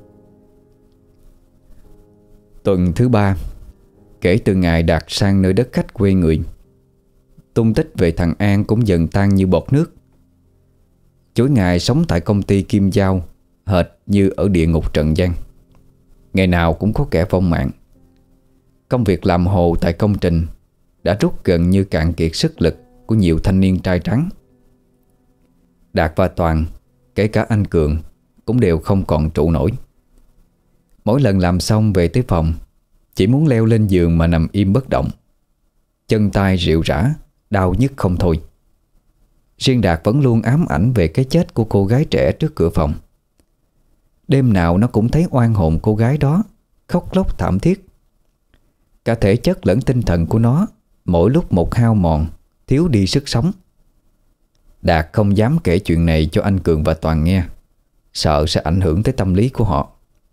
Tuần thứ ba kể từ ngày Đạt sang nơi đất khách quê người, tung tích về thằng An cũng dần tan như bọt nước. Chuỗi ngày sống tại công ty Kim Giao hệt như ở địa ngục trần gian. Ngày nào cũng có kẻ vong mạng. Công việc làm hồ tại công trình đã rút gần như cạn kiệt sức lực của nhiều thanh niên trai trắng. Đạt và Toàn, kể cả anh Cường, cũng đều không còn trụ nổi. Mỗi lần làm xong về tới phòng, chỉ muốn leo lên giường mà nằm im bất động. Chân tay rệu rã, đau nhức không thôi. Riêng Đạt vẫn luôn ám ảnh về cái chết của cô gái trẻ trước cửa phòng. Đêm nào nó cũng thấy oan hồn cô gái đó khóc lóc thảm thiết. Cả thể chất lẫn tinh thần của nó mỗi lúc một hao mòn, thiếu đi sức sống. Đạt không dám kể chuyện này cho anh Cường và Toàn nghe, sợ sẽ ảnh hưởng tới tâm lý của họ.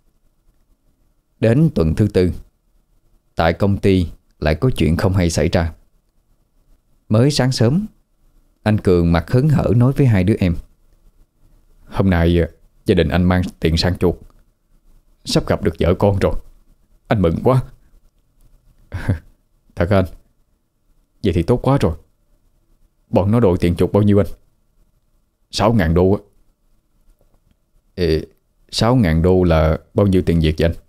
Đến tuần thứ tư, tại công ty lại có chuyện không hay xảy ra. Mới sáng sớm, anh Cường mặt hớn hở nói với hai đứa em: Hôm nay gia đình anh mang tiền sang chuộc, sắp gặp được vợ con rồi. Anh mừng quá. Thật anh? Vậy thì tốt quá rồi. Bọn nó đội tiền chuộc bao nhiêu anh? Sáu ngàn đô á. Ê, sáu ngàn đô là bao nhiêu tiền Việt vậy anh?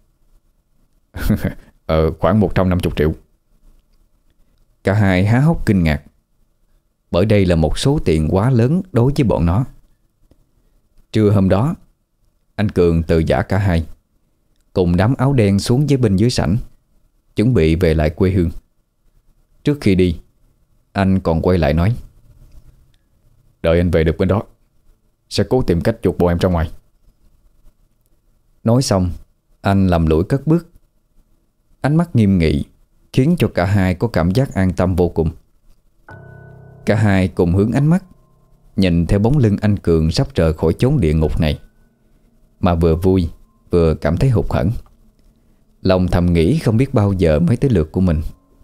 Ờ, khoảng một trăm năm mươi triệu. Cả hai há hốc kinh ngạc, bởi đây là một số tiền quá lớn đối với bọn nó. Trưa hôm đó, anh Cường từ giã cả hai cùng đám áo đen xuống với binh dưới sảnh, chuẩn bị về lại quê hương. Trước khi đi, anh còn quay lại nói: Đợi anh về được bên đó, sẽ cố tìm cách chuộc bọn em ra ngoài. Nói xong, anh lầm lũi cất bước. Ánh mắt nghiêm nghị khiến cho cả hai có cảm giác an tâm vô cùng. Cả hai cùng hướng ánh mắt nhìn theo bóng lưng anh Cường sắp rời khỏi chốn địa ngục này, mà vừa vui vừa cảm thấy hụt hẫng. Lòng thầm nghĩ không biết bao giờ mới tới lượt của mình.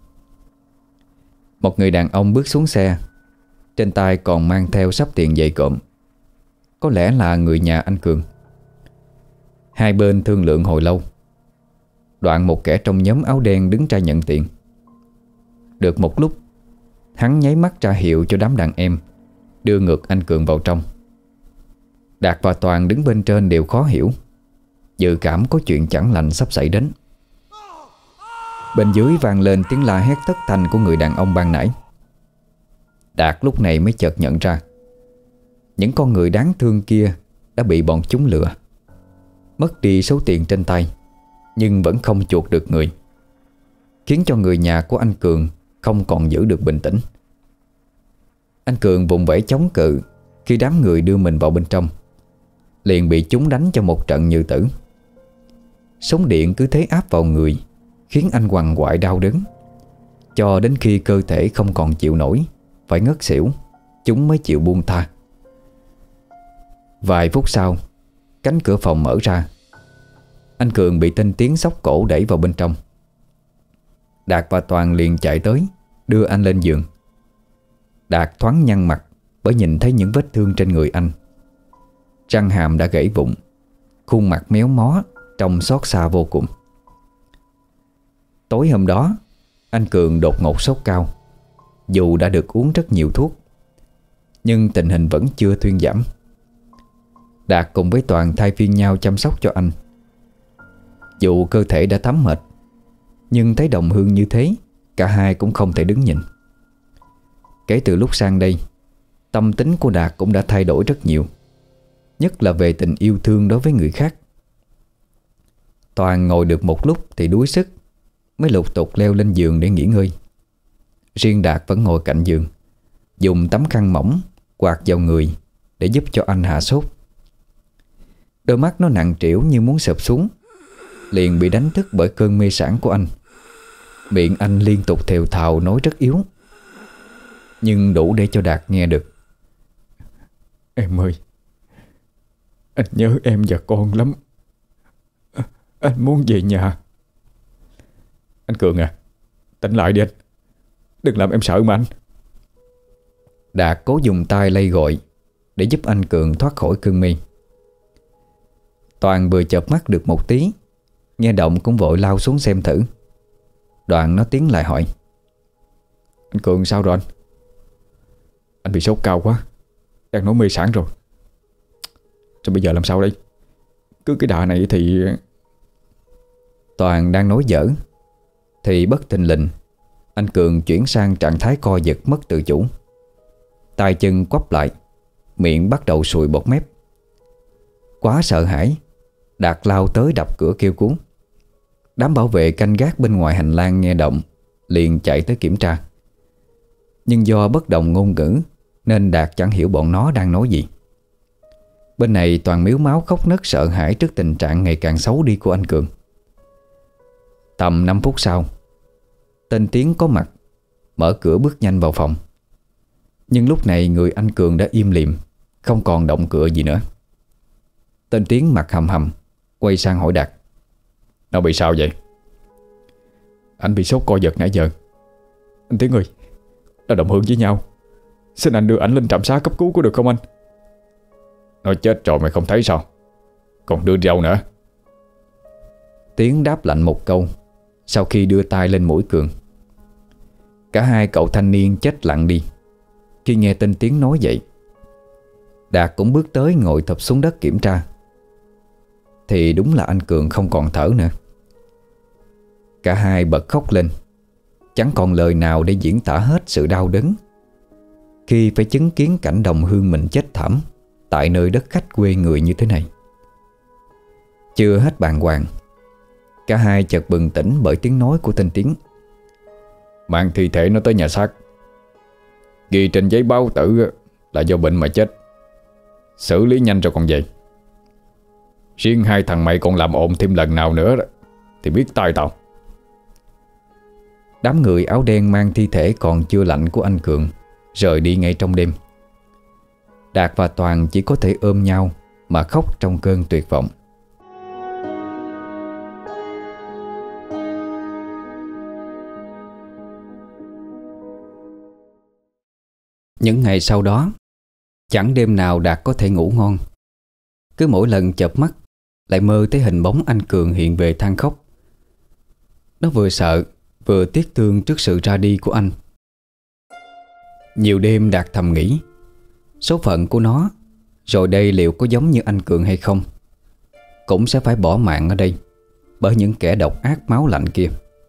Một người đàn ông bước xuống xe, trên tay còn mang theo sắp tiền dày cộm. Có lẽ là người nhà anh Cường. Hai bên thương lượng hồi lâu. Đoạn một kẻ trong nhóm áo đen đứng ra nhận tiền. Được một lúc, hắn nháy mắt ra hiệu cho đám đàn em đưa ngược anh Cường vào trong. Đạt và Toàn đứng bên trên đều khó hiểu, dự cảm có chuyện chẳng lành sắp xảy đến. Bên dưới vang lên tiếng la hét thất thanh của người đàn ông ban nãy. Đạt lúc này mới chợt nhận ra những con người đáng thương kia đã bị bọn chúng lừa, mất đi số tiền trên tay nhưng vẫn không chuộc được người, khiến cho người nhà của anh Cường không còn giữ được bình tĩnh. Anh Cường vùng vẫy chống cự khi đám người đưa mình vào bên trong, liền bị chúng đánh cho một trận như tử. Sóng điện cứ thế áp vào người, khiến anh quằn quại đau đớn, cho đến khi cơ thể không còn chịu nổi, phải ngất xỉu, chúng mới chịu buông tha. Vài phút sau, cánh cửa phòng mở ra. Anh Cường bị tên Tiến xốc cổ đẩy vào bên trong. Đạt và Toàn liền chạy tới, đưa anh lên giường. Đạt thoáng nhăn mặt bởi nhìn thấy những vết thương trên người anh. Răng hàm đã gãy vụn, khuôn mặt méo mó, trông xót xa vô cùng. Tối hôm đó, anh Cường đột ngột sốt cao. Dù đã được uống rất nhiều thuốc, nhưng tình hình vẫn chưa thuyên giảm. Đạt cùng với Toàn thay phiên nhau chăm sóc cho anh. Dù cơ thể đã thấm mệt, nhưng thấy đồng hương như thế, cả hai cũng không thể đứng nhìn. Kể từ lúc sang đây, tâm tính của Đạt cũng đã thay đổi rất nhiều, nhất là về tình yêu thương đối với người khác. Toàn ngồi được một lúc thì đuối sức, mới lục tục leo lên giường để nghỉ ngơi. Riêng Đạt vẫn ngồi cạnh giường, dùng tấm khăn mỏng quạt vào người để giúp cho anh hạ sốt. Đôi mắt nó nặng trĩu như muốn sụp xuống, liền bị đánh thức bởi cơn mê sảng của anh. Miệng anh liên tục thều thào nói rất yếu, nhưng đủ để cho Đạt nghe được. Em ơi, anh nhớ em và con lắm. Anh muốn về nhà. Anh Cường à, tỉnh lại đi anh. Đừng làm em sợ mà anh. Đạt cố dùng tay lay gọi để giúp anh Cường thoát khỏi cơn mê. Toàn vừa chợp mắt được một tí, nghe động cũng vội lao xuống xem thử. Đoạn nó tiến lại hỏi: Anh Cường sao rồi anh? Anh bị sốt cao quá, đang nói mê sảng rồi. Rồi bây giờ làm sao đây? Cứ cái đà này thì... Toàn đang nói dở thì bất thình lình anh Cường chuyển sang trạng thái co giật mất tự chủ. Tay chân quắp lại, miệng bắt đầu sùi bọt mép. Quá sợ hãi, Đạt lao tới đập cửa kêu cứu. Đám bảo vệ canh gác bên ngoài hành lang nghe động liền chạy tới kiểm tra. Nhưng do bất đồng ngôn ngữ nên Đạt chẳng hiểu bọn nó đang nói gì. Bên này Toàn miếu máu khóc nấc sợ hãi trước tình trạng ngày càng xấu đi của anh Cường. Tầm năm phút sau, tên Tiến có mặt, mở cửa bước nhanh vào phòng. Nhưng lúc này người anh Cường đã im lìm, không còn động cựa gì nữa. Tên Tiến mặt hầm hầm quay sang hỏi Đạt: Nó bị sao vậy? Anh bị sốt co giật nãy giờ. Anh Tiến ơi, nó đồng hương với nhau, xin anh đưa ảnh lên trạm xá cấp cứu có được không anh? Nó chết rồi mày không thấy sao? Còn đưa đi đâu nữa? Tiến đáp lạnh một câu sau khi đưa tay lên mũi Cường. Cả hai cậu thanh niên chết lặng đi khi nghe tên Tiến nói vậy. Đạt cũng bước tới ngồi thụp xuống đất kiểm tra. Thì đúng là anh Cường không còn thở nữa. Cả hai bật khóc lên, chẳng còn lời nào để diễn tả hết sự đau đớn khi phải chứng kiến cảnh đồng hương mình chết thảm tại nơi đất khách quê người như thế này. Chưa hết bàng hoàng, cả hai chợt bừng tỉnh bởi tiếng nói của tên Tiến: Mang thi thể nó tới nhà xác, ghi trên giấy báo tử là do bệnh mà chết, xử lý nhanh rồi còn về. Riêng hai thằng mày còn làm ồn thêm lần nào nữa đó thì biết tay tao. Đám người áo đen mang thi thể còn chưa lạnh của anh Cường rời đi ngay trong đêm. Đạt và Toàn chỉ có thể ôm nhau mà khóc trong cơn tuyệt vọng. Những ngày sau đó, chẳng đêm nào Đạt có thể ngủ ngon. Cứ mỗi lần chợp mắt lại mơ thấy hình bóng anh Cường hiện về than khóc. Nó vừa sợ vừa tiếc thương trước sự ra đi của anh. Nhiều đêm Đạt thầm nghĩ, số phận của nó rồi đây liệu có giống như anh Cường hay không, cũng sẽ phải bỏ mạng ở đây bởi những kẻ độc ác máu lạnh kia.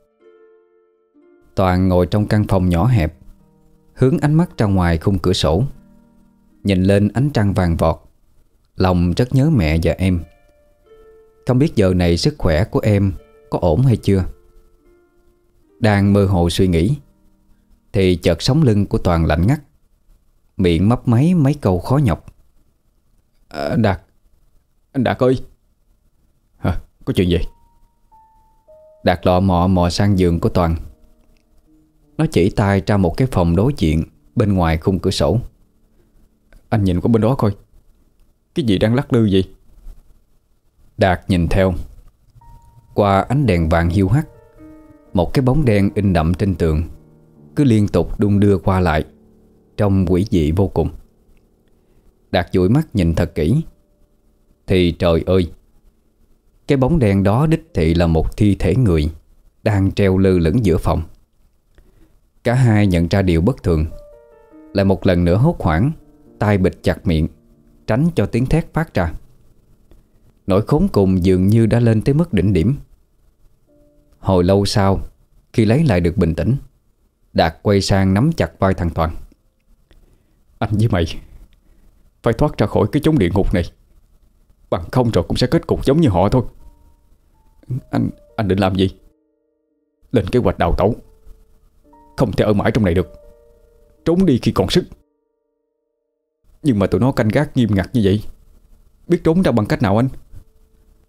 Toàn ngồi trong căn phòng nhỏ hẹp, hướng ánh mắt ra ngoài khung cửa sổ, nhìn lên ánh trăng vàng vọt. Lòng rất nhớ mẹ và em. Không biết giờ này sức khỏe của em có ổn hay chưa. Đang mơ hồ suy nghĩ thì chợt sống lưng của Toàn lạnh ngắt, miệng mấp máy mấy câu khó nhọc. à, Đạt, anh Đạt ơi. Hả, có chuyện gì? Đạt lọ mọ mò sang giường của Toàn. Nó chỉ tay ra một cái phòng đối diện bên ngoài khung cửa sổ. Anh nhìn qua bên đó coi, cái gì đang lắc lư vậy? Đạt nhìn theo. Qua ánh đèn vàng hiu hắt, một cái bóng đen in đậm trên tường cứ liên tục đung đưa qua lại, trông quỷ dị vô cùng. Đạt dụi mắt nhìn thật kỹ thì trời ơi, cái bóng đen đó đích thị là một thi thể người đang treo lơ lửng giữa phòng. Cả hai nhận ra điều bất thường, lại một lần nữa hốt hoảng, tay bịt chặt miệng, tránh cho tiếng thét phát ra. Nỗi khốn cùng dường như đã lên tới mức đỉnh điểm. Hồi lâu sau, khi lấy lại được bình tĩnh, Đạt quay sang nắm chặt vai thằng Toàn. Anh với mày phải thoát ra khỏi cái chốn địa ngục này, bằng không rồi cũng sẽ kết cục giống như họ thôi. Anh anh định làm gì? Lên kế hoạch đào tẩu, không thể ở mãi trong này được, trốn đi khi còn sức. Nhưng mà tụi nó canh gác nghiêm ngặt như vậy, biết trốn ra bằng cách nào anh?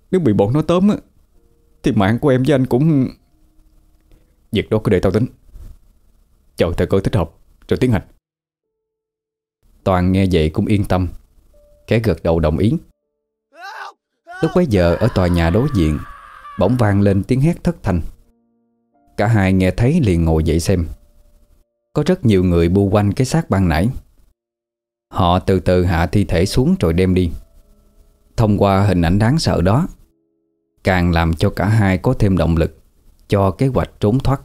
Nếu bị bọn nó tóm á, thì mạng của em với anh cũng... Việc đó cứ để tao tính, chờ thời cơ thích hợp rồi tiến hành. Toàn nghe vậy cũng yên tâm, khẽ gật đầu đồng ý. Lúc bấy giờ ở tòa nhà đối diện bỗng vang lên tiếng hét thất thanh. Cả hai nghe thấy liền ngồi dậy xem. Có rất nhiều người bu quanh cái xác ban nãy. Họ từ từ hạ thi thể xuống rồi đem đi. Thông qua hình ảnh đáng sợ đó, càng làm cho cả hai có thêm động lực cho kế hoạch trốn thoát.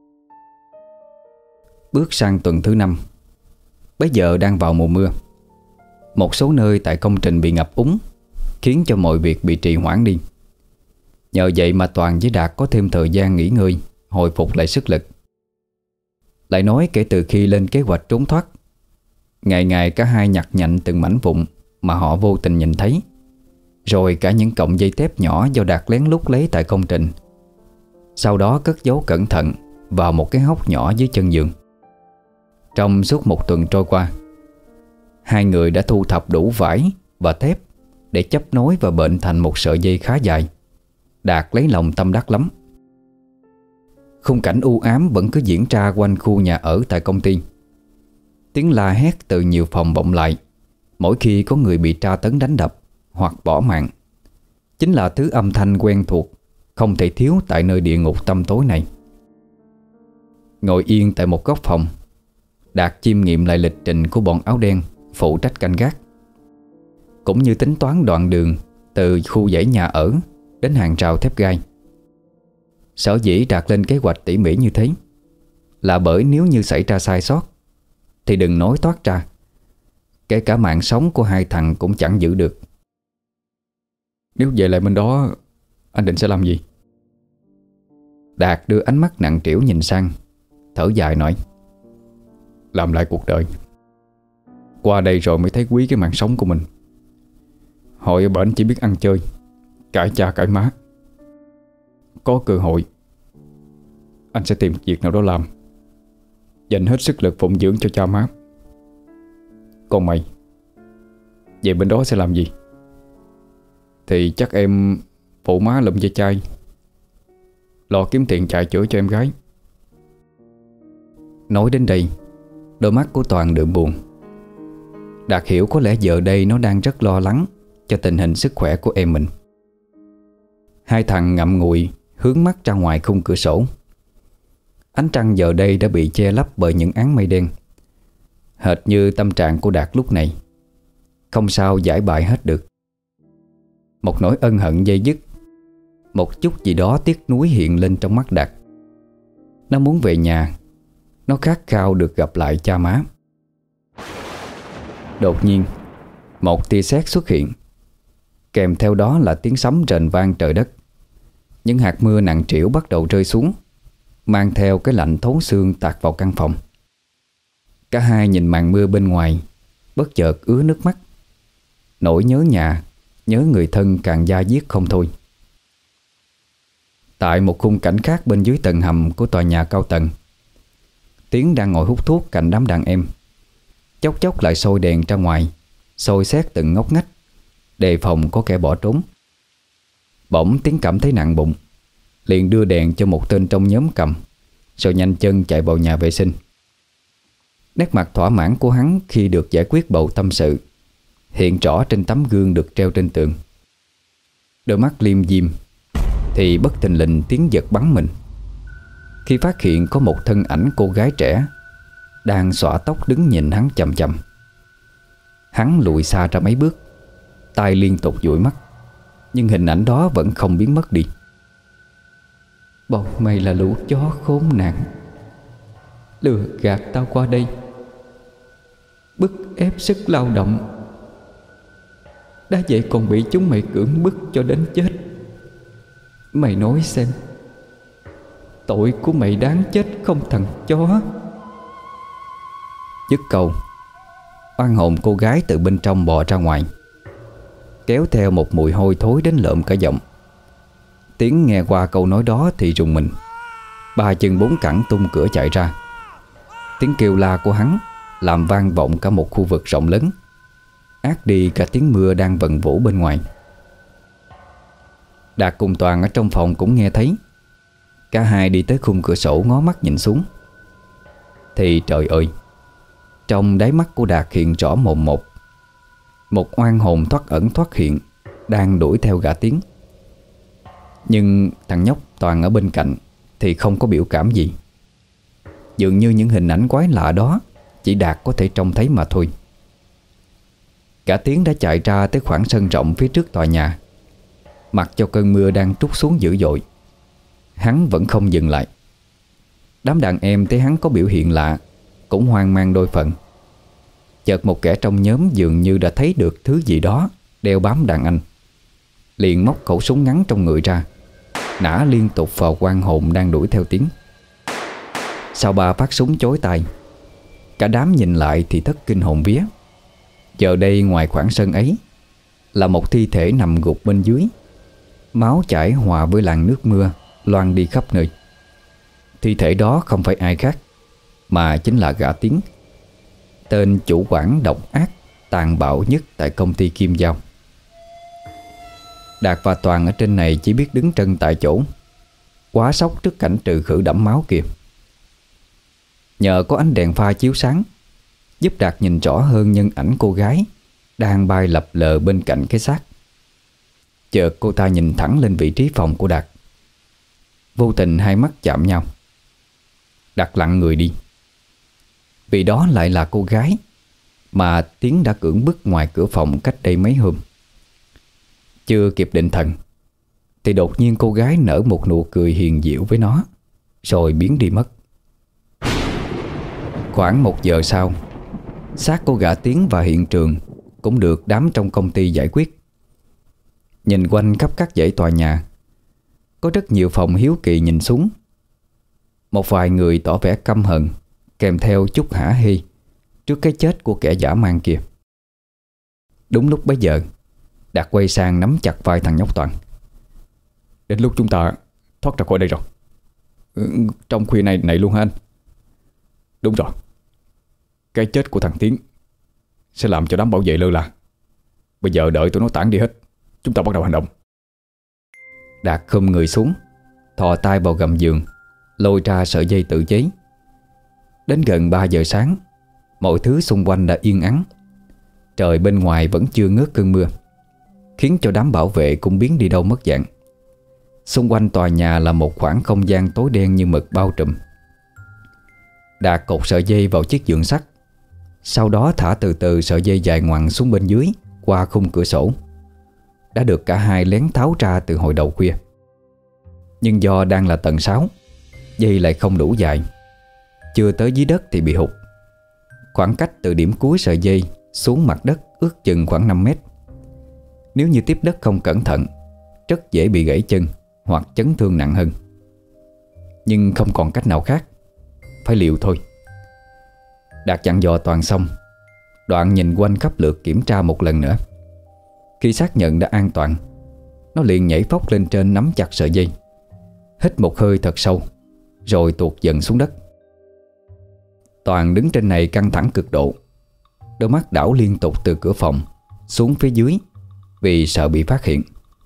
Bước sang tuần thứ năm. Bây giờ đang vào mùa mưa. Một số nơi tại công trình bị ngập úng, khiến cho mọi việc bị trì hoãn đi. Nhờ vậy mà Toàn với Đạt có thêm thời gian nghỉ ngơi, hồi phục lại sức lực. Lại nói kể từ khi lên kế hoạch trốn thoát, ngày ngày cả hai nhặt nhạnh từng mảnh vụn mà họ vô tình nhìn thấy, rồi cả những cọng dây thép nhỏ do Đạt lén lút lấy tại công trình, sau đó cất giấu cẩn thận vào một cái hốc nhỏ dưới chân giường. Trong suốt một tuần trôi qua, hai người đã thu thập đủ vải và thép để chấp nối và bệnh thành một sợi dây khá dài. Đạt lấy lòng tâm đắc lắm. Khung cảnh u ám vẫn cứ diễn ra quanh khu nhà ở tại công ty. Tiếng la hét từ nhiều phòng vọng lại mỗi khi có người bị tra tấn đánh đập hoặc bỏ mạng. Chính là thứ âm thanh quen thuộc không thể thiếu tại nơi địa ngục tăm tối này. Ngồi yên tại một góc phòng, Đạt chiêm nghiệm lại lịch trình của bọn áo đen phụ trách canh gác, cũng như tính toán đoạn đường từ khu dãy nhà ở đến hàng rào thép gai. Sở dĩ Đạt lên kế hoạch tỉ mỉ như thế là bởi nếu như xảy ra sai sót thì đừng nói thoát ra, kể cả mạng sống của hai thằng cũng chẳng giữ được. Nếu về lại bên đó, anh định sẽ làm gì? Đạt đưa ánh mắt nặng trĩu nhìn sang, thở dài nói: Làm lại cuộc đời. Qua đây rồi mới thấy quý cái mạng sống của mình. Hồi ở bển chỉ biết ăn chơi, cãi cha cãi má. Có cơ hội, anh sẽ tìm việc nào đó làm, dành hết sức lực phụng dưỡng cho cha má. Còn mày, về bên đó sẽ làm gì? Thì chắc em phụ má lụm dây chai, lo kiếm tiền chạy chữa cho em gái. Nói đến đây, đôi mắt của Toàn đượm buồn. Đạt hiểu có lẽ giờ đây nó đang rất lo lắng cho tình hình sức khỏe của em mình. Hai thằng ngậm ngùi hướng mắt ra ngoài khung cửa sổ. Ánh trăng giờ đây đã bị che lấp bởi những áng mây đen, hệt như tâm trạng của Đạt lúc này. Không sao giải bày hết được. Một nỗi ân hận dây dứt, một chút gì đó tiếc nuối hiện lên trong mắt Đạt. Nó muốn về nhà, nó khát khao được gặp lại cha má. Đột nhiên, một tia sét xuất hiện, kèm theo đó là tiếng sấm rền vang trời đất. Những hạt mưa nặng trĩu bắt đầu rơi xuống, mang theo cái lạnh thấu xương tạt vào căn phòng. Cả hai nhìn màn mưa bên ngoài, bất chợt ứa nước mắt. Nỗi nhớ nhà, nhớ người thân càng da diết không thôi. Tại một khung cảnh khác bên dưới tầng hầm của tòa nhà cao tầng, Tiến đang ngồi hút thuốc cạnh đám đàn em, chốc chốc lại soi đèn ra ngoài, soi xét từng ngóc ngách, đề phòng có kẻ bỏ trốn. Bỗng Tiến cảm thấy nặng bụng, liền đưa đèn cho một tên trong nhóm cầm, rồi nhanh chân chạy vào nhà vệ sinh. Nét mặt thỏa mãn của hắn khi được giải quyết bầu tâm sự hiện rõ trên tấm gương được treo trên tường. Đôi mắt liêm diêm thì bất thình lình Tiến giật bắn mình khi phát hiện có một thân ảnh cô gái trẻ đang xõa tóc đứng nhìn hắn chằm chằm. Hắn lùi xa ra mấy bước, tay liên tục dụi mắt, nhưng hình ảnh đó vẫn không biến mất đi. Bọn mày là lũ chó khốn nạn, lừa gạt tao qua đây, bức ép sức lao động, đã vậy còn bị chúng mày cưỡng bức cho đến chết. Mày nói xem, tội của mày đáng chết không thằng chó? Dứt câu, oan hồn cô gái từ bên trong bò ra ngoài, kéo theo một mùi hôi thối đến lợm cả giọng. Tiến nghe qua câu nói đó thì rùng mình, ba chân bốn cẳng tung cửa chạy ra. Tiếng kêu la của hắn làm vang vọng cả một khu vực rộng lớn, át đi cả tiếng mưa đang vần vũ bên ngoài. Đạt cùng Toàn ở trong phòng cũng nghe thấy. Cả hai đi tới khung cửa sổ ngó mắt nhìn xuống. Thì trời ơi, trong đáy mắt của Đạt hiện rõ mồn một một oan hồn thoát ẩn thoát hiện đang đuổi theo gã Tiến. Nhưng thằng nhóc Toàn ở bên cạnh thì không có biểu cảm gì. Dường như những hình ảnh quái lạ đó chỉ Đạt có thể trông thấy mà thôi. Cả Tiến đã chạy ra tới khoảng sân rộng phía trước tòa nhà. Mặc cho cơn mưa đang trút xuống dữ dội, hắn vẫn không dừng lại. Đám đàn em thấy hắn có biểu hiện lạ cũng hoang mang đôi phần. Chợt một kẻ trong nhóm dường như đã thấy được thứ gì đó đeo bám đàn anh, liền móc khẩu súng ngắn trong người ra, nã liên tục vào oan hồn đang đuổi theo Tiến. Sau ba phát súng chói tai, cả đám nhìn lại thì thất kinh hồn vía. Giờ đây ngoài khoảng sân ấy là một thi thể nằm gục bên dưới, máu chảy hòa với làn nước mưa loang đi khắp nơi. Thi thể đó không phải ai khác mà chính là gã Tiến, tên chủ quản độc ác tàn bạo nhất tại công ty Kim Giao. Đạt và Toàn ở trên này chỉ biết đứng trân tại chỗ, quá sốc trước cảnh trừ khử đẫm máu kia. Nhờ có ánh đèn pha chiếu sáng, giúp Đạt nhìn rõ hơn nhân ảnh cô gái đang bay lập lờ bên cạnh cái xác. Chợt cô ta nhìn thẳng lên vị trí phòng của Đạt. Vô tình hai mắt chạm nhau. Đạt lặng người đi, vì đó lại là cô gái mà Tiến đã cưỡng bức ngoài cửa phòng cách đây mấy hôm. Chưa kịp định thần thì đột nhiên cô gái nở một nụ cười hiền diệu với nó, rồi biến đi mất. Khoảng một giờ sau, xác của gã Tiến và hiện trường cũng được đám trong công ty giải quyết. Nhìn quanh khắp các dãy tòa nhà, có rất nhiều phòng hiếu kỳ nhìn xuống. Một vài người tỏ vẻ căm hận, kèm theo chút hả hê trước cái chết của kẻ dã man kia. Đúng lúc bấy giờ, Đạt quay sang nắm chặt vai thằng nhóc Toàn. Đến lúc chúng ta thoát ra khỏi đây rồi. Ừ, trong khuya này này luôn hả anh? Đúng rồi. Cái chết của thằng Tiến sẽ làm cho đám bảo vệ lơ là. Bây giờ đợi tụi nó tản đi hết, chúng ta bắt đầu hành động. Đạt khum người xuống, thò tay vào gầm giường, lôi ra sợi dây tự chế. Đến gần ba giờ sáng, mọi thứ xung quanh đã yên ắng. Trời bên ngoài vẫn chưa ngớt cơn mưa, khiến cho đám bảo vệ cũng biến đi đâu mất dạng. Xung quanh tòa nhà là một khoảng không gian tối đen như mực bao trùm. Đạt cột sợi dây vào chiếc giường sắt, sau đó thả từ từ sợi dây dài ngoằng xuống bên dưới qua khung cửa sổ. Đã được cả hai lén tháo ra từ hồi đầu khuya. Nhưng do đang là tầng sáu, dây lại không đủ dài, chưa tới dưới đất thì bị hụt. Khoảng cách từ điểm cuối sợi dây xuống mặt đất ước chừng khoảng năm mét. Nếu như tiếp đất không cẩn thận, rất dễ bị gãy chân hoặc chấn thương nặng hơn. Nhưng không còn cách nào khác, phải liều thôi. Đạt dặn dò Toàn xong, Đoạn nhìn quanh khắp lượt kiểm tra một lần nữa. Khi xác nhận đã an toàn, nó liền nhảy phóc lên trên nắm chặt sợi dây, hít một hơi thật sâu, rồi tuột dần xuống đất. Toàn đứng trên này căng thẳng cực độ, đôi mắt đảo liên tục từ cửa phòng xuống phía dưới vì sợ bị phát hiện.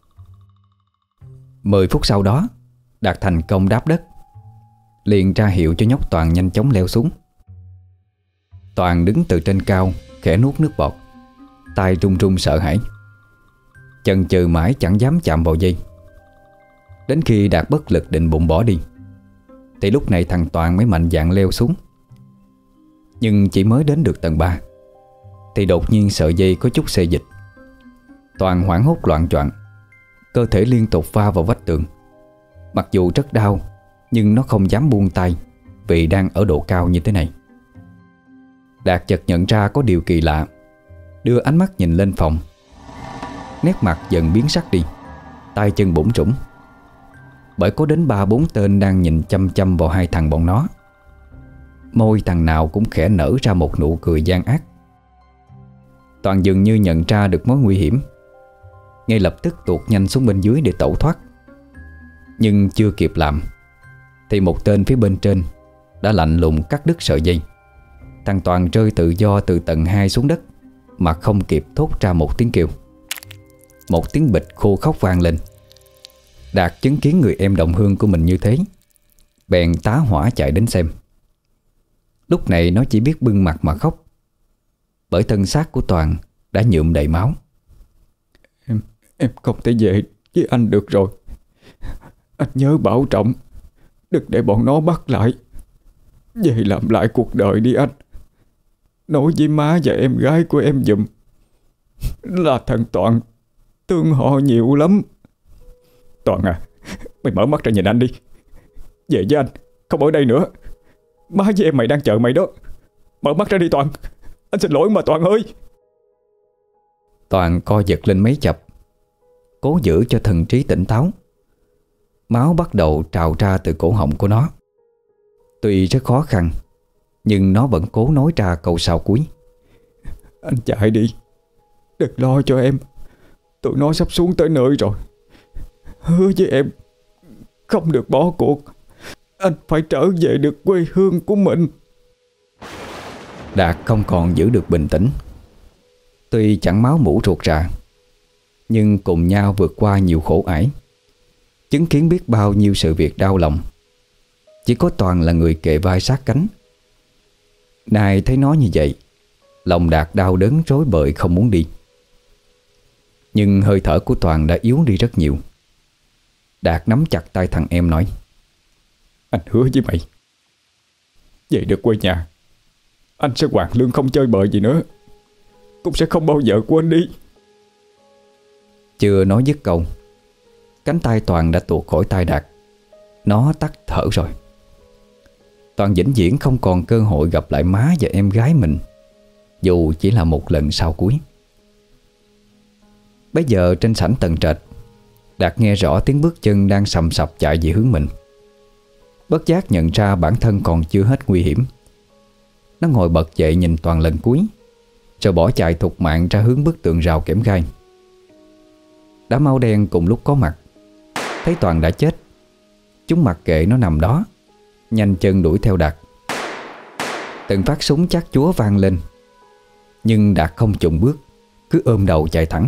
Mười phút sau đó, Đạt thành công đáp đất, liền ra hiệu cho nhóc Toàn nhanh chóng leo xuống. Toàn đứng từ trên cao khẽ nuốt nước bọt, tay run run sợ hãi, chần chừ mãi chẳng dám chạm vào dây. Đến khi Đạt bất lực định bụng bỏ đi, thì lúc này thằng Toàn mới mạnh dạn leo xuống. Nhưng chỉ mới đến được tầng ba thì đột nhiên sợi dây có chút xê dịch. Toàn hoảng hốt loạn choạng, cơ thể liên tục va vào vách tường. Mặc dù rất đau, nhưng nó không dám buông tay vì đang ở độ cao như thế này. Đạt chợt nhận ra có điều kỳ lạ, đưa ánh mắt nhìn lên phòng. Nét mặt dần biến sắc đi, tay chân bủn rủn, bởi có đến ba bốn tên đang nhìn chăm chăm vào hai thằng bọn nó. Môi thằng nào cũng khẽ nở ra một nụ cười gian ác. Toàn dường như nhận ra được mối nguy hiểm, ngay lập tức tuột nhanh xuống bên dưới để tẩu thoát. Nhưng chưa kịp làm thì một tên phía bên trên đã lạnh lùng cắt đứt sợi dây. Thằng Toàn rơi tự do từ tầng hai xuống đất mà không kịp thốt ra một tiếng kêu. Một tiếng bịch khô khóc vang lên. Đạt chứng kiến người em đồng hương của mình như thế, bèn tá hỏa chạy đến xem. Lúc này nó chỉ biết bưng mặt mà khóc, bởi thân xác của Toàn đã nhuộm đầy máu. Em em không thể về với anh được rồi. Anh nhớ bảo trọng, đừng để bọn nó bắt lại. Về làm lại cuộc đời đi anh. Nói với má và em gái của em giùm là thằng Toàn thương họ nhiều lắm. Toàn à, mày mở mắt ra nhìn anh đi. Về với anh, không ở đây nữa. Má với em mày đang chờ mày đó. Mở mắt ra đi Toàn. Anh xin lỗi mà Toàn ơi. Toàn co giật lên mấy chập, cố giữ cho thần trí tỉnh táo. Máu bắt đầu trào ra từ cổ họng của nó. Tuy rất khó khăn, nhưng nó vẫn cố nói ra câu sau cuối. Anh chạy đi, đừng lo cho em. Tụi nó sắp xuống tới nơi rồi. Hứa với em không được bỏ cuộc. Anh phải trở về được quê hương của mình. Đạt không còn giữ được bình tĩnh. Tuy chẳng máu mủ ruột rà, nhưng cùng nhau vượt qua nhiều khổ ải, chứng kiến biết bao nhiêu sự việc đau lòng. Chỉ có Toàn là người kề vai sát cánh. Nay thấy nó như vậy, lòng Đạt đau đớn rối bời không muốn đi. Nhưng hơi thở của Toàn đã yếu đi rất nhiều. Đạt nắm chặt tay thằng em nói: Anh hứa với mày, về được quê nhà, anh sẽ hoàn lương không chơi bời gì nữa, cũng sẽ không bao giờ quên đi. Chưa nói dứt câu, cánh tay Toàn đã tuột khỏi tay Đạt. Nó tắt thở rồi. Toàn vĩnh viễn không còn cơ hội gặp lại má và em gái mình, dù chỉ là một lần sau cuối. Bây giờ trên sảnh tầng trệt, Đạt nghe rõ tiếng bước chân đang sầm sập chạy về hướng mình. Bất giác nhận ra bản thân còn chưa hết nguy hiểm. Nó ngồi bật dậy nhìn Toàn lần cuối, rồi bỏ chạy thục mạng ra hướng bức tường rào kẽm gai. Đám áo đen cùng lúc có mặt, thấy Toàn đã chết, chúng mặc kệ nó nằm đó, nhanh chân đuổi theo Đạt. Từng phát súng chát chúa vang lên, nhưng Đạt không chùng bước, cứ ôm đầu chạy thẳng.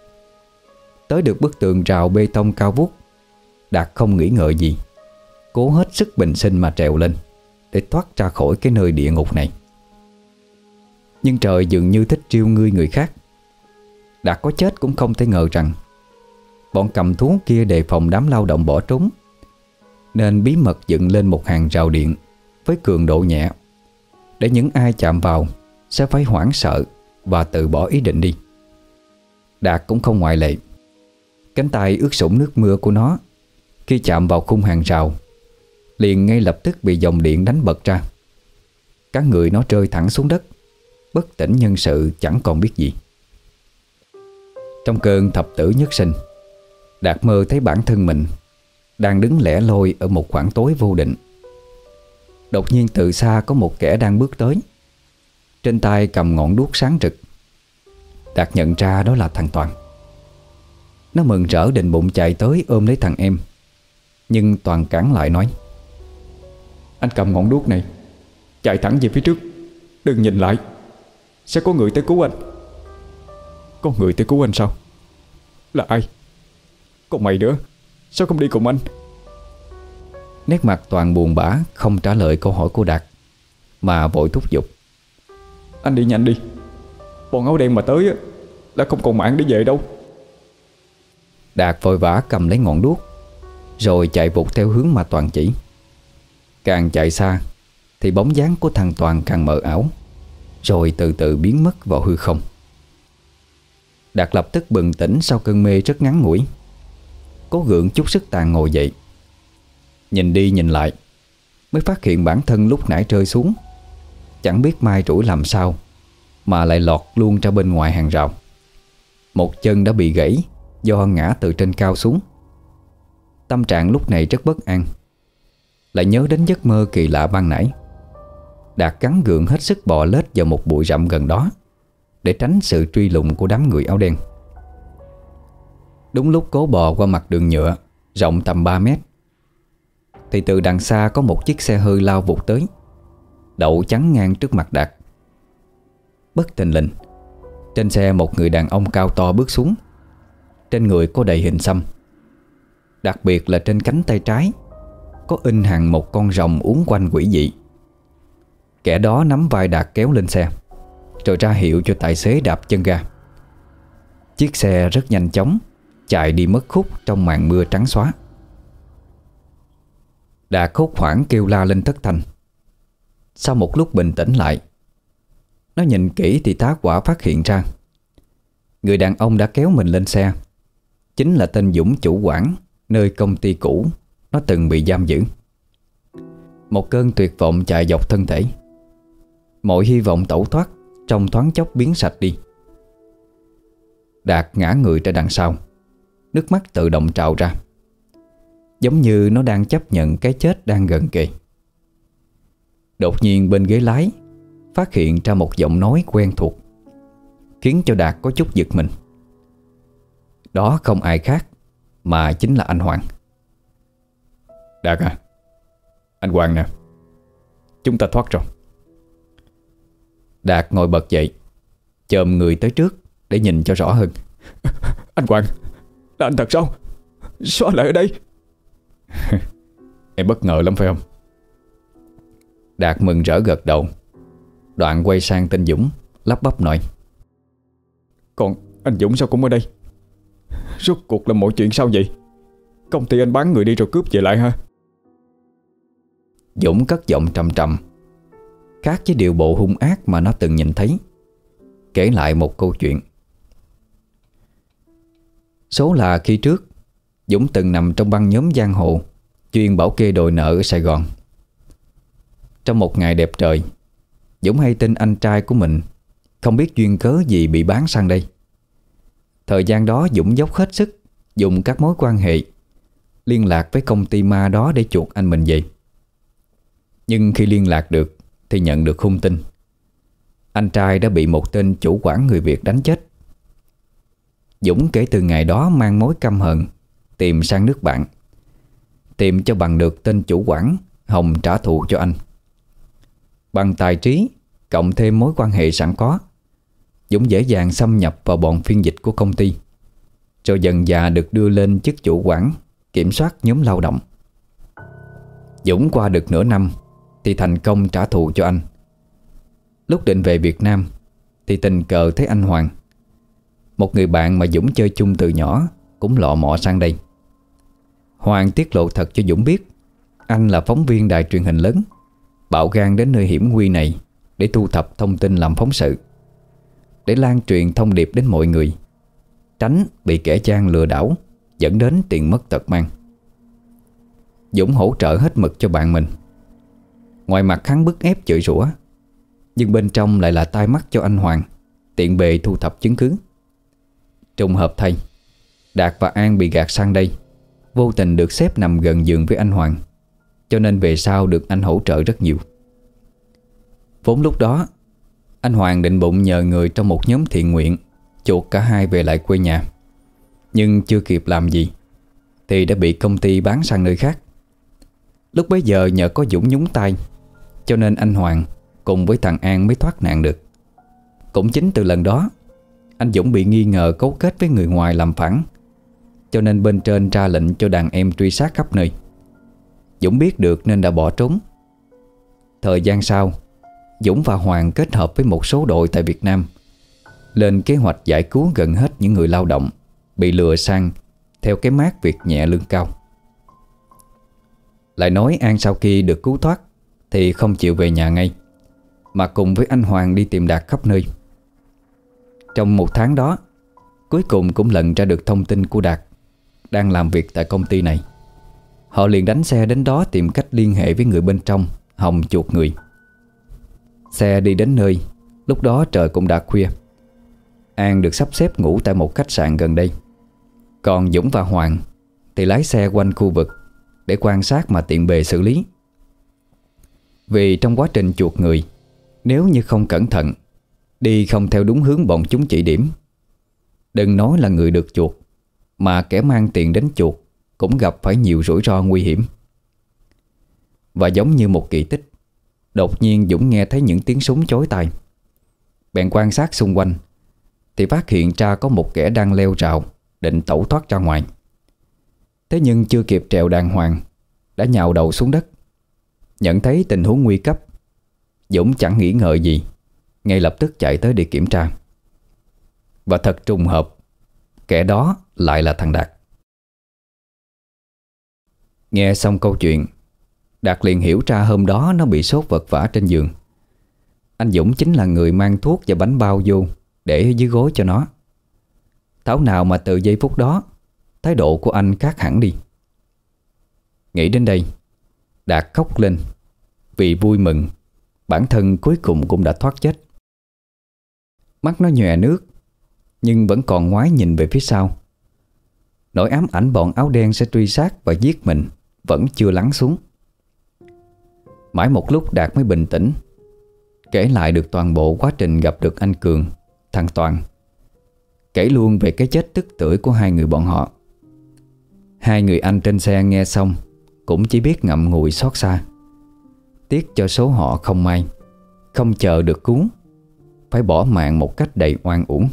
Tới được bức tường rào bê tông cao vút, Đạt không nghĩ ngợi gì, cố hết sức bình sinh mà trèo lên để thoát ra khỏi cái nơi địa ngục này. Nhưng trời dường như thích trêu ngươi người khác. Đạt có chết cũng không thể ngờ rằng bọn cầm thú kia đề phòng đám lao động bỏ trốn, nên bí mật dựng lên một hàng rào điện với cường độ nhẹ, để những ai chạm vào sẽ phải hoảng sợ và từ bỏ ý định đi. Đạt cũng không ngoại lệ. Cánh tay ướt sũng nước mưa của nó khi chạm vào khung hàng rào liền ngay lập tức bị dòng điện đánh bật ra. Cả người nó rơi thẳng xuống đất, bất tỉnh nhân sự chẳng còn biết gì. Trong cơn thập tử nhất sinh, Đạt mơ thấy bản thân mình đang đứng lẻ loi ở một khoảng tối vô định. Đột nhiên từ xa có một kẻ đang bước tới, trên tay cầm ngọn đuốc sáng rực. Đạt nhận ra đó là thằng Toàn. Nó mừng rỡ định bụng chạy tới ôm lấy thằng em, nhưng Toàn cản lại nói: Anh cầm ngọn đuốc này, chạy thẳng về phía trước, đừng nhìn lại, sẽ có người tới cứu anh. Có người tới cứu anh sao? Là ai? Còn mày nữa, sao không đi cùng anh? Nét mặt Toàn buồn bã, không trả lời câu hỏi của Đạt, mà vội thúc giục: Anh đi nhanh đi, bọn áo đen mà tới á, là không còn mạng để về đâu. Đạt vội vã cầm lấy ngọn đuốc, rồi chạy vụt theo hướng mà Toàn chỉ. Càng chạy xa thì bóng dáng của thằng Toàn càng mờ ảo, rồi từ từ biến mất vào hư không. Đạt lập tức bừng tỉnh sau cơn mê rất ngắn ngủi, cố gượng chút sức tàn ngồi dậy. Nhìn đi nhìn lại, mới phát hiện bản thân lúc nãy rơi xuống, chẳng biết mai rủi làm sao mà lại lọt luôn ra bên ngoài hàng rào. Một chân đã bị gãy do ngã từ trên cao xuống. Tâm trạng lúc này rất bất an, lại nhớ đến giấc mơ kỳ lạ ban nãy. Đạt gắng gượng hết sức bò lết vào một bụi rậm gần đó, để tránh sự truy lùng của đám người áo đen. Đúng lúc cố bò qua mặt đường nhựa rộng tầm ba mét, thì từ đằng xa có một chiếc xe hơi lao vụt tới, đậu chắn ngang trước mặt Đạt. Bất thình lình, trên xe một người đàn ông cao to bước xuống. Trên người có đầy hình xăm. Đặc biệt là trên cánh tay trái có in hằn một con rồng uốn quanh quỷ dị. Kẻ đó nắm vai Đạt kéo lên xe, rồi ra hiệu cho tài xế đạp chân ga. Chiếc xe rất nhanh chóng chạy đi mất khúc trong màn mưa trắng xóa. Đạt hốt hoảng kêu la lên thất thanh. Sau một lúc bình tĩnh lại, nó nhìn kỹ thì tá hỏa phát hiện ra người đàn ông đã kéo mình lên xe chính là tên Dũng, chủ quản nơi công ty cũ nó từng bị giam giữ. Một cơn tuyệt vọng chạy dọc thân thể. Mọi hy vọng tẩu thoát trong thoáng chốc biến sạch đi. Đạt ngã người ra đằng sau, nước mắt tự động trào ra, giống như nó đang chấp nhận cái chết đang gần kề. Đột nhiên bên ghế lái phát hiện ra một giọng nói quen thuộc, khiến cho Đạt có chút giật mình. Đó không ai khác mà chính là anh Hoàng. Đạt à, anh Hoàng nè, chúng ta thoát rồi. Đạt ngồi bật dậy, chồm người tới trước để nhìn cho rõ hơn. Anh Hoàng, là anh thật sao? Sao anh lại ở đây? Em bất ngờ lắm phải không? Đạt mừng rỡ gật đầu, đoạn quay sang tên Dũng lắp bắp nói: Còn anh Dũng sao cũng ở đây? Rốt cuộc là mọi chuyện sao vậy? Công ty anh bán người đi rồi cướp về lại ha? Dũng cất giọng trầm trầm, khác với điệu bộ hung ác mà nó từng nhìn thấy, kể lại một câu chuyện. Số là khi trước Dũng từng nằm trong băng nhóm giang hồ chuyên bảo kê đòi nợ ở Sài Gòn. Trong một ngày đẹp trời, Dũng hay tin anh trai của mình không biết duyên cớ gì bị bán sang đây. Thời gian đó Dũng dốc hết sức dùng các mối quan hệ liên lạc với công ty ma đó để chuộc anh mình về. Nhưng khi liên lạc được thì nhận được hung tin: anh trai đã bị một tên chủ quản người Việt đánh chết. Dũng kể từ ngày đó mang mối căm hận tìm sang nước bạn, tìm cho bằng được tên chủ quản hòng trả thù cho anh. Bằng tài trí cộng thêm mối quan hệ sẵn có, Dũng dễ dàng xâm nhập vào bọn phiên dịch của công ty, rồi dần dà được đưa lên chức chủ quản kiểm soát nhóm lao động. Dũng qua được nửa năm thì thành công trả thù cho anh. Lúc định về Việt Nam thì tình cờ thấy anh Hoàng, một người bạn mà Dũng chơi chung từ nhỏ, cũng lọ mọ sang đây. Hoàng tiết lộ thật cho Dũng biết anh là phóng viên đài truyền hình lớn, bạo gan đến nơi hiểm nguy này để thu thập thông tin làm phóng sự, để lan truyền thông điệp đến mọi người, tránh bị kẻ gian lừa đảo dẫn đến tiền mất tật mang. Dũng hỗ trợ hết mực cho bạn mình. Ngoài mặt hắn bức ép chửi rủa, nhưng bên trong lại là tai mắt cho anh Hoàng, tiện bề thu thập chứng cứ. Trùng hợp thay, Đạt và An bị gạt sang đây, vô tình được xếp nằm gần giường với anh Hoàng, cho nên về sau được anh hỗ trợ rất nhiều. Vốn lúc đó anh Hoàng định bụng nhờ người trong một nhóm thiện nguyện chuộc cả hai về lại quê nhà, nhưng chưa kịp làm gì thì đã bị công ty bán sang nơi khác. Lúc bấy giờ nhờ có Dũng nhúng tay, cho nên anh Hoàng cùng với thằng An mới thoát nạn được. Cũng chính từ lần đó, anh Dũng bị nghi ngờ cấu kết với người ngoài làm phản, cho nên bên trên ra lệnh cho đàn em truy sát khắp nơi. Dũng biết được nên đã bỏ trốn. Thời gian sau, Dũng và Hoàng kết hợp với một số đội tại Việt Nam lên kế hoạch giải cứu gần hết những người lao động bị lừa sang theo cái mác việc nhẹ lương cao. Lại nói An sau khi được cứu thoát thì không chịu về nhà ngay, mà cùng với anh Hoàng đi tìm Đạt khắp nơi. Trong một tháng đó, cuối cùng cũng lần ra được thông tin của Đạt đang làm việc tại công ty này. Họ liền đánh xe đến đó tìm cách liên hệ với người bên trong hòng chuộc người. Xe đi đến nơi, lúc đó trời cũng đã khuya. An được sắp xếp ngủ tại một khách sạn gần đây, còn Dũng và Hoàng thì lái xe quanh khu vực để quan sát mà tiện bề xử lý. Vì trong quá trình chuộc người, nếu như không cẩn thận, đi không theo đúng hướng bọn chúng chỉ điểm, đừng nói là người được chuộc, mà kẻ mang tiền đến chuộc cũng gặp phải nhiều rủi ro nguy hiểm. Và giống như một kỳ tích, đột nhiên Dũng nghe thấy những tiếng súng chói tai. Bèn quan sát xung quanh thì phát hiện ra có một kẻ đang leo rào định tẩu thoát ra ngoài. Thế nhưng chưa kịp trèo đàng hoàng đã nhào đầu xuống đất. Nhận thấy tình huống nguy cấp, Dũng chẳng nghĩ ngợi gì, ngay lập tức chạy tới để kiểm tra. Và thật trùng hợp, kẻ đó lại là thằng Đạt. Nghe xong câu chuyện, Đạt liền hiểu ra hôm đó nó bị sốt vật vã trên giường. Anh Dũng chính là người mang thuốc và bánh bao vô để ở dưới gối cho nó. Thảo nào mà từ giây phút đó, thái độ của anh khác hẳn đi. Nghĩ đến đây, Đạt khóc lên vì vui mừng bản thân cuối cùng cũng đã thoát chết. Mắt nó nhòe nước, nhưng vẫn còn ngoái nhìn về phía sau. Nỗi ám ảnh bọn áo đen sẽ truy sát và giết mình vẫn chưa lắng xuống. Mãi một lúc Đạt mới bình tĩnh, kể lại được toàn bộ quá trình gặp được anh Cường, thằng Toàn. Kể luôn về cái chết tức tưởi của hai người bọn họ. Hai người anh trên xe nghe xong cũng chỉ biết ngậm ngùi xót xa. Tiếc cho số họ không may, không chờ được cứu, phải bỏ mạng một cách đầy oan uổng.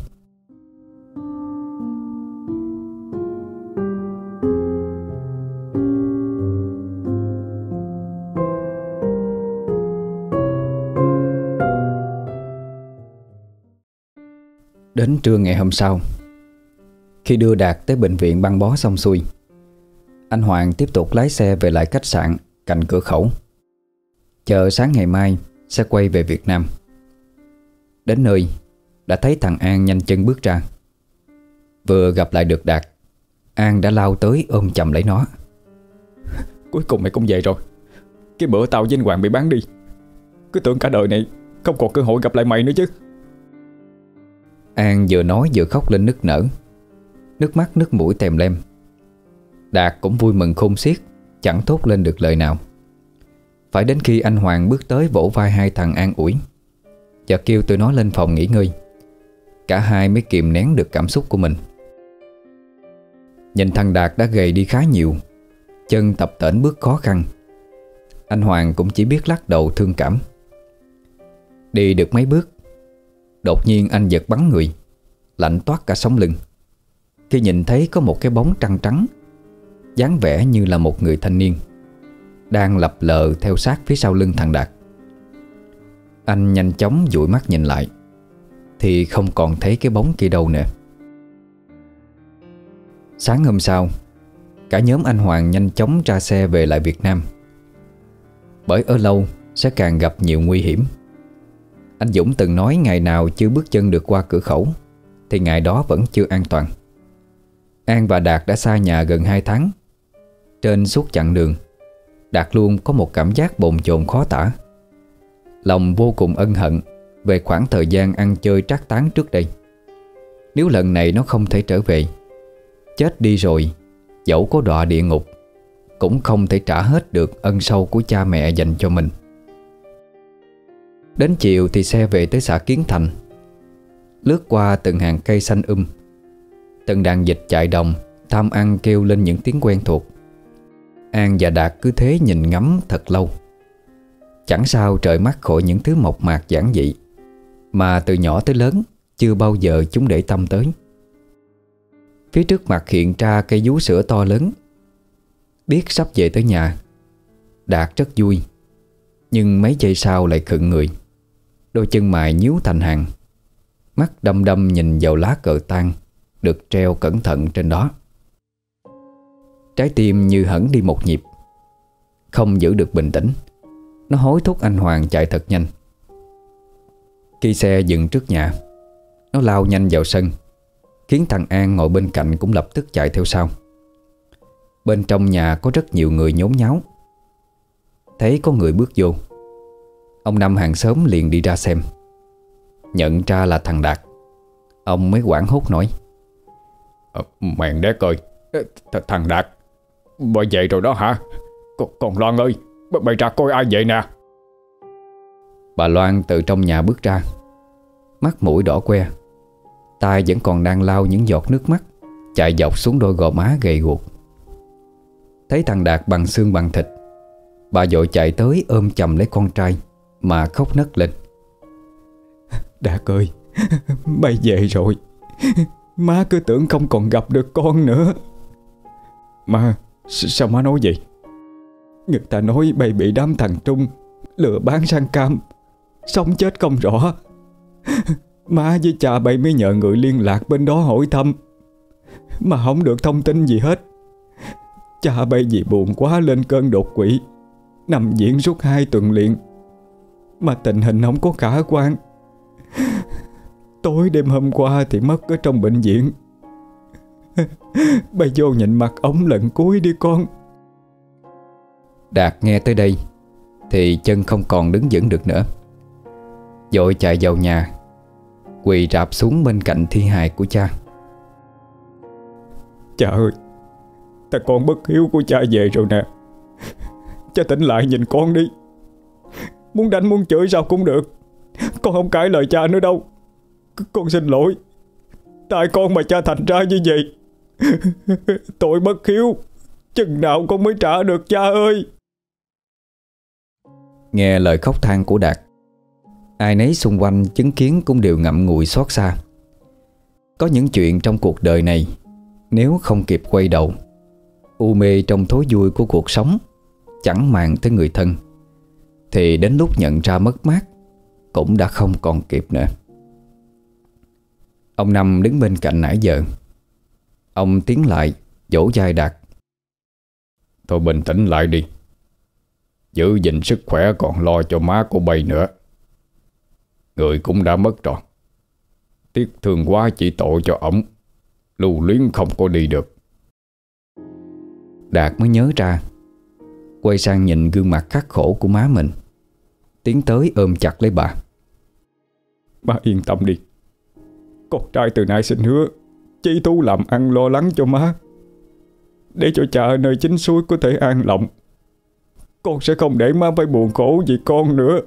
Đến trưa ngày hôm sau, khi đưa Đạt tới bệnh viện băng bó xong xuôi, anh Hoàng tiếp tục lái xe về lại khách sạn cạnh cửa khẩu, chờ sáng ngày mai sẽ quay về Việt Nam. Đến nơi, đã thấy thằng An nhanh chân bước ra. Vừa gặp lại được Đạt, An đã lao tới ôm chầm lấy nó. Cuối cùng mày cũng về rồi. Cái bữa tao với anh Hoàng bị bán đi, cứ tưởng cả đời này không còn cơ hội gặp lại mày nữa chứ. An vừa nói vừa khóc lên nức nở, nước mắt nước mũi tèm lem. Đạt cũng vui mừng khôn xiết, chẳng thốt lên được lời nào. Phải đến khi anh Hoàng bước tới vỗ vai hai thằng an ủi và kêu tụi nó lên phòng nghỉ ngơi, cả hai mới kìm nén được cảm xúc của mình. Nhìn thằng Đạt đã gầy đi khá nhiều, chân tập tễnh bước khó khăn, anh Hoàng cũng chỉ biết lắc đầu thương cảm. Đi được mấy bước, đột nhiên anh giật bắn người, lạnh toát cả sống lưng, khi nhìn thấy có một cái bóng trăng trắng, dáng vẻ như là một người thanh niên, đang lập lờ theo sát phía sau lưng thằng Đạt. Anh nhanh chóng dụi mắt nhìn lại, thì không còn thấy cái bóng kia đâu nữa. Sáng hôm sau, cả nhóm anh Hoàng nhanh chóng ra xe về lại Việt Nam. Bởi ở lâu sẽ càng gặp nhiều nguy hiểm. Anh Dũng từng nói ngày nào chưa bước chân được qua cửa khẩu thì ngày đó vẫn chưa an toàn. An và Đạt đã xa nhà gần hai tháng. Trên suốt chặng đường, Đạt luôn có một cảm giác bồn chồn khó tả. Lòng vô cùng ân hận về khoảng thời gian ăn chơi trác tán trước đây. Nếu lần này nó không thể trở về, chết đi rồi, dẫu có đọa địa ngục, cũng không thể trả hết được ân sâu của cha mẹ dành cho mình. Đến chiều thì xe về tới xã Kiến Thành. Lướt qua từng hàng cây xanh um, từng đàn vịt chạy đồng tham ăn kêu lên những tiếng quen thuộc. An và Đạt cứ thế nhìn ngắm thật lâu. Chẳng sao trời mắt khỏi những thứ mộc mạc giản dị mà từ nhỏ tới lớn chưa bao giờ chúng để tâm tới. Phía trước mặt hiện ra cây vú sữa to lớn. Biết sắp về tới nhà, Đạt rất vui, nhưng mấy giây sau lại khựng người. Đôi chân mày nhíu thành hàng, mắt đăm đăm nhìn vào lá cờ tang được treo cẩn thận trên đó. Trái tim như hẫng đi một nhịp. Không giữ được bình tĩnh, nó hối thúc anh Hoàng chạy thật nhanh. Khi xe dừng trước nhà, nó lao nhanh vào sân, khiến thằng An ngồi bên cạnh cũng lập tức chạy theo sau. Bên trong nhà có rất nhiều người nhốn nháo. Thấy có người bước vô, ông Năm hàng xóm liền đi ra xem. Nhận ra là thằng Đạt, ông mới hoảng hốt nói: à, Mèn đét ơi, th thằng Đạt bà về rồi đó hả? Còn, còn Loan ơi, mày ra coi ai vậy nè. Bà Loan từ trong nhà bước ra, mắt mũi đỏ que, tay vẫn còn đang lau những giọt nước mắt chạy dọc xuống đôi gò má gầy guộc. Thấy thằng Đạt bằng xương bằng thịt, bà vội chạy tới ôm chầm lấy con trai mà khóc nấc lên: Đạt ơi, mày về rồi. Má cứ tưởng không còn gặp được con nữa. Má, Sao má nói vậy? Người ta nói bay bị đám thằng Trung lừa bán sang Cam, sống chết không rõ. Má với cha bay mới nhờ người liên lạc bên đó hỏi thăm, mà không được thông tin gì hết. Cha bay vì buồn quá lên cơn đột quỵ, nằm viện suốt hai tuần liền, mà tình hình không có khả quan. Tối đêm hôm qua thì mất ở trong bệnh viện. Bay vô nhìn mặt ống lần cuối đi con. Đạt nghe tới đây thì chân không còn đứng vững được nữa, vội chạy vào nhà, quỳ rạp xuống bên cạnh thi hài của cha. Cha ơi, ta con bất hiếu của cha về rồi nè. Cha tỉnh lại nhìn con đi. Muốn đánh muốn chửi sao cũng được, con không cãi lời cha nữa đâu. Con xin lỗi, tại con mà cha thành ra như vậy. Tội bất hiếu, chừng nào con mới trả được cha ơi. Nghe lời khóc than của Đạt, ai nấy xung quanh chứng kiến cũng đều ngậm ngùi xót xa. Có những chuyện trong cuộc đời này, nếu không kịp quay đầu, u mê trong thối vui của cuộc sống, chẳng màng tới người thân, thì đến lúc nhận ra mất mát cũng đã không còn kịp nữa. Ông Năm đứng bên cạnh nãy giờ. Ông tiến lại vỗ vai Đạt. Thôi bình tĩnh lại đi, giữ gìn sức khỏe còn lo cho má của bay nữa. Người cũng đã mất rồi, tiếc thương quá chỉ tội cho ổng, lưu luyến không có đi được. Đạt mới nhớ ra, quay sang nhìn gương mặt khắc khổ của má mình, tiến tới ôm chặt lấy bà. Má yên tâm đi, con trai từ nay xin hứa chí thú làm ăn lo lắng cho má, để cho cha ở nơi chính suối có thể an lòng. Con sẽ không để má phải buồn khổ vì con nữa.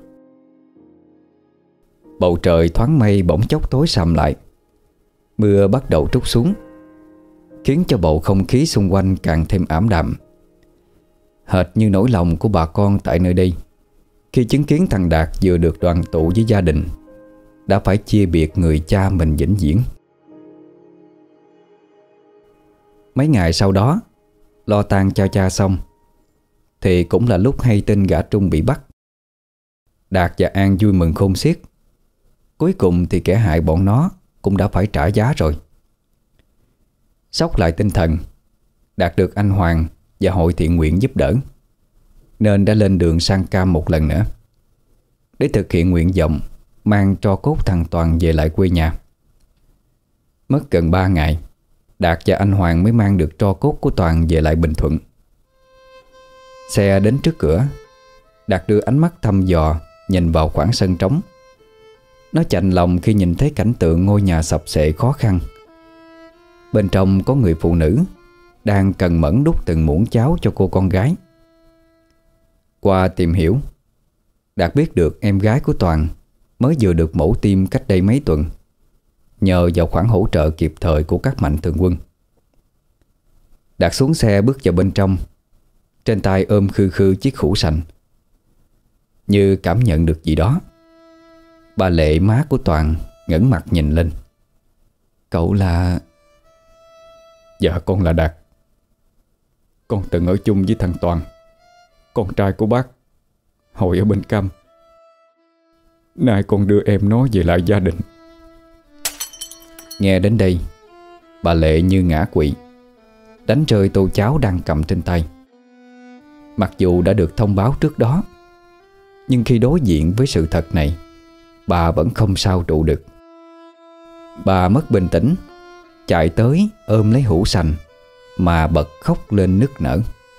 Bầu trời thoáng mây bỗng chốc tối sầm lại. Mưa bắt đầu trút xuống, khiến cho bầu không khí xung quanh càng thêm ảm đạm, hệt như nỗi lòng của bà con tại nơi đây khi chứng kiến thằng Đạt vừa được đoàn tụ với gia đình đã phải chia biệt người cha mình vĩnh viễn. Mấy ngày sau đó, lo tang cho cha xong thì cũng là lúc hay tin gã Trung bị bắt. Đạt và An vui mừng khôn xiết. Cuối cùng thì kẻ hại bọn nó cũng đã phải trả giá rồi. Sốc lại tinh thần, Đạt được anh Hoàng và hội thiện nguyện giúp đỡ, nên đã lên đường sang Cam một lần nữa để thực hiện nguyện vọng mang tro cốt thằng Toàn về lại quê nhà. Mất gần ba ngày, Đạt và anh Hoàng mới mang được tro cốt của Toàn về lại Bình Thuận. Xe đến trước cửa, Đạt đưa ánh mắt thăm dò nhìn vào khoảng sân trống. Nó chạnh lòng khi nhìn thấy cảnh tượng ngôi nhà sập xệ khó khăn. Bên trong có người phụ nữ đang cần mẫn đút từng muỗng cháo cho cô con gái. Qua tìm hiểu, Đạt biết được em gái của Toàn mới vừa được mổ tim cách đây mấy tuần, nhờ vào khoản hỗ trợ kịp thời của các mạnh thường quân. Đạt xuống xe bước vào bên trong, trên tay ôm khư khư chiếc hũ sành. Như cảm nhận được gì đó, bà Lệ, má của Toàn, ngẩng mặt nhìn lên. Cậu là... Dạ con là Đạt. Con từng ở chung với thằng Toàn, con trai của bác, hồi ở bên Cam. Nay con đưa em nó về lại gia đình. Nghe đến đây, bà Lệ như ngã quỵ, đánh rơi tô cháo đang cầm trên tay. Mặc dù đã được thông báo trước đó, nhưng khi đối diện với sự thật này, bà vẫn không sao trụ được. Bà mất bình tĩnh, chạy tới ôm lấy hũ sành mà bật khóc lên nức nở.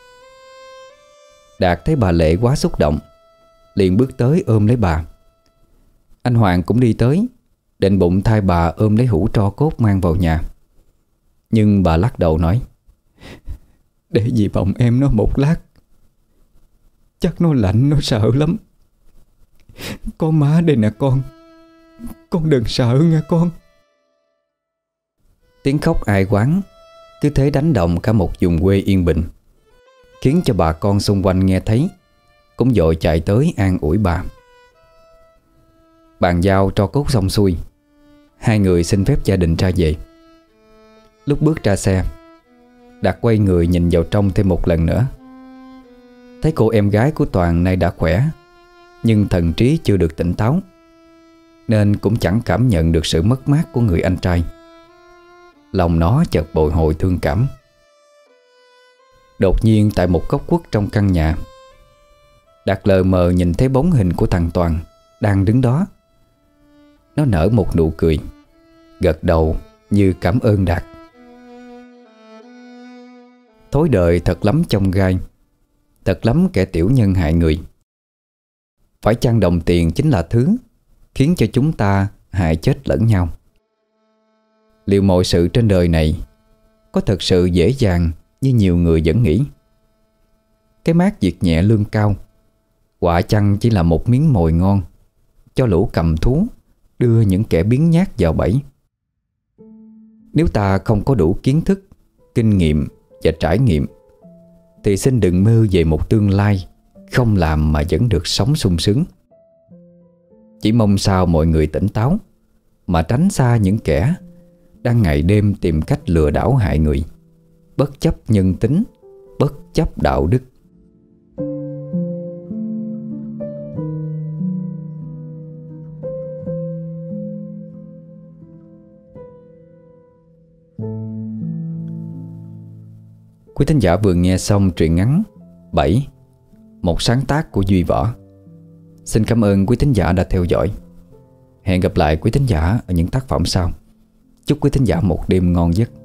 Đạt thấy bà Lệ quá xúc động, liền bước tới ôm lấy bà. Anh Hoàng cũng đi tới, định bụng thay bà ôm lấy hũ tro cốt mang vào nhà. Nhưng bà lắc đầu nói: Để dì bồng em nó một lát, chắc nó lạnh, nó sợ lắm. Có má đây nè con, con đừng sợ nghe con. Tiếng khóc ai oán cứ thế đánh động cả một vùng quê yên bình, khiến cho bà con xung quanh nghe thấy cũng vội chạy tới an ủi bà. Bàn giao tro cốt xong xuôi, hai người xin phép gia đình ra về. Lúc bước ra xe, Đạt quay người nhìn vào trong thêm một lần nữa. Thấy cô em gái của Toàn nay đã khỏe, nhưng thần trí chưa được tỉnh táo, nên cũng chẳng cảm nhận được sự mất mát của người anh trai. Lòng nó chợt bồi hồi thương cảm. Đột nhiên tại một góc khuất trong căn nhà, Đạt lờ mờ nhìn thấy bóng hình của thằng Toàn đang đứng đó. Nó nở một nụ cười, gật đầu như cảm ơn Đạt. Thối đời thật lắm chông gai, thật lắm kẻ tiểu nhân hại người. Phải chăng đồng tiền chính là thứ khiến cho chúng ta hại chết lẫn nhau? Liệu mọi sự trên đời này có thật sự dễ dàng như nhiều người vẫn nghĩ? Cái mác việc nhẹ lương cao quả chăng chỉ là một miếng mồi ngon cho lũ cầm thú đưa những kẻ biếng nhác vào bẫy? Nếu ta không có đủ kiến thức, kinh nghiệm và trải nghiệm, thì xin đừng mơ về một tương lai không làm mà vẫn được sống sung sướng. Chỉ mong sao mọi người tỉnh táo, mà tránh xa những kẻ đang ngày đêm tìm cách lừa đảo hại người, bất chấp nhân tính, bất chấp đạo đức. Quý thính giả vừa nghe xong truyện ngắn bảy, một sáng tác của Duy Võ. Xin cảm ơn quý thính giả đã theo dõi. Hẹn gặp lại quý thính giả ở những tác phẩm sau. Chúc quý thính giả một đêm ngon giấc.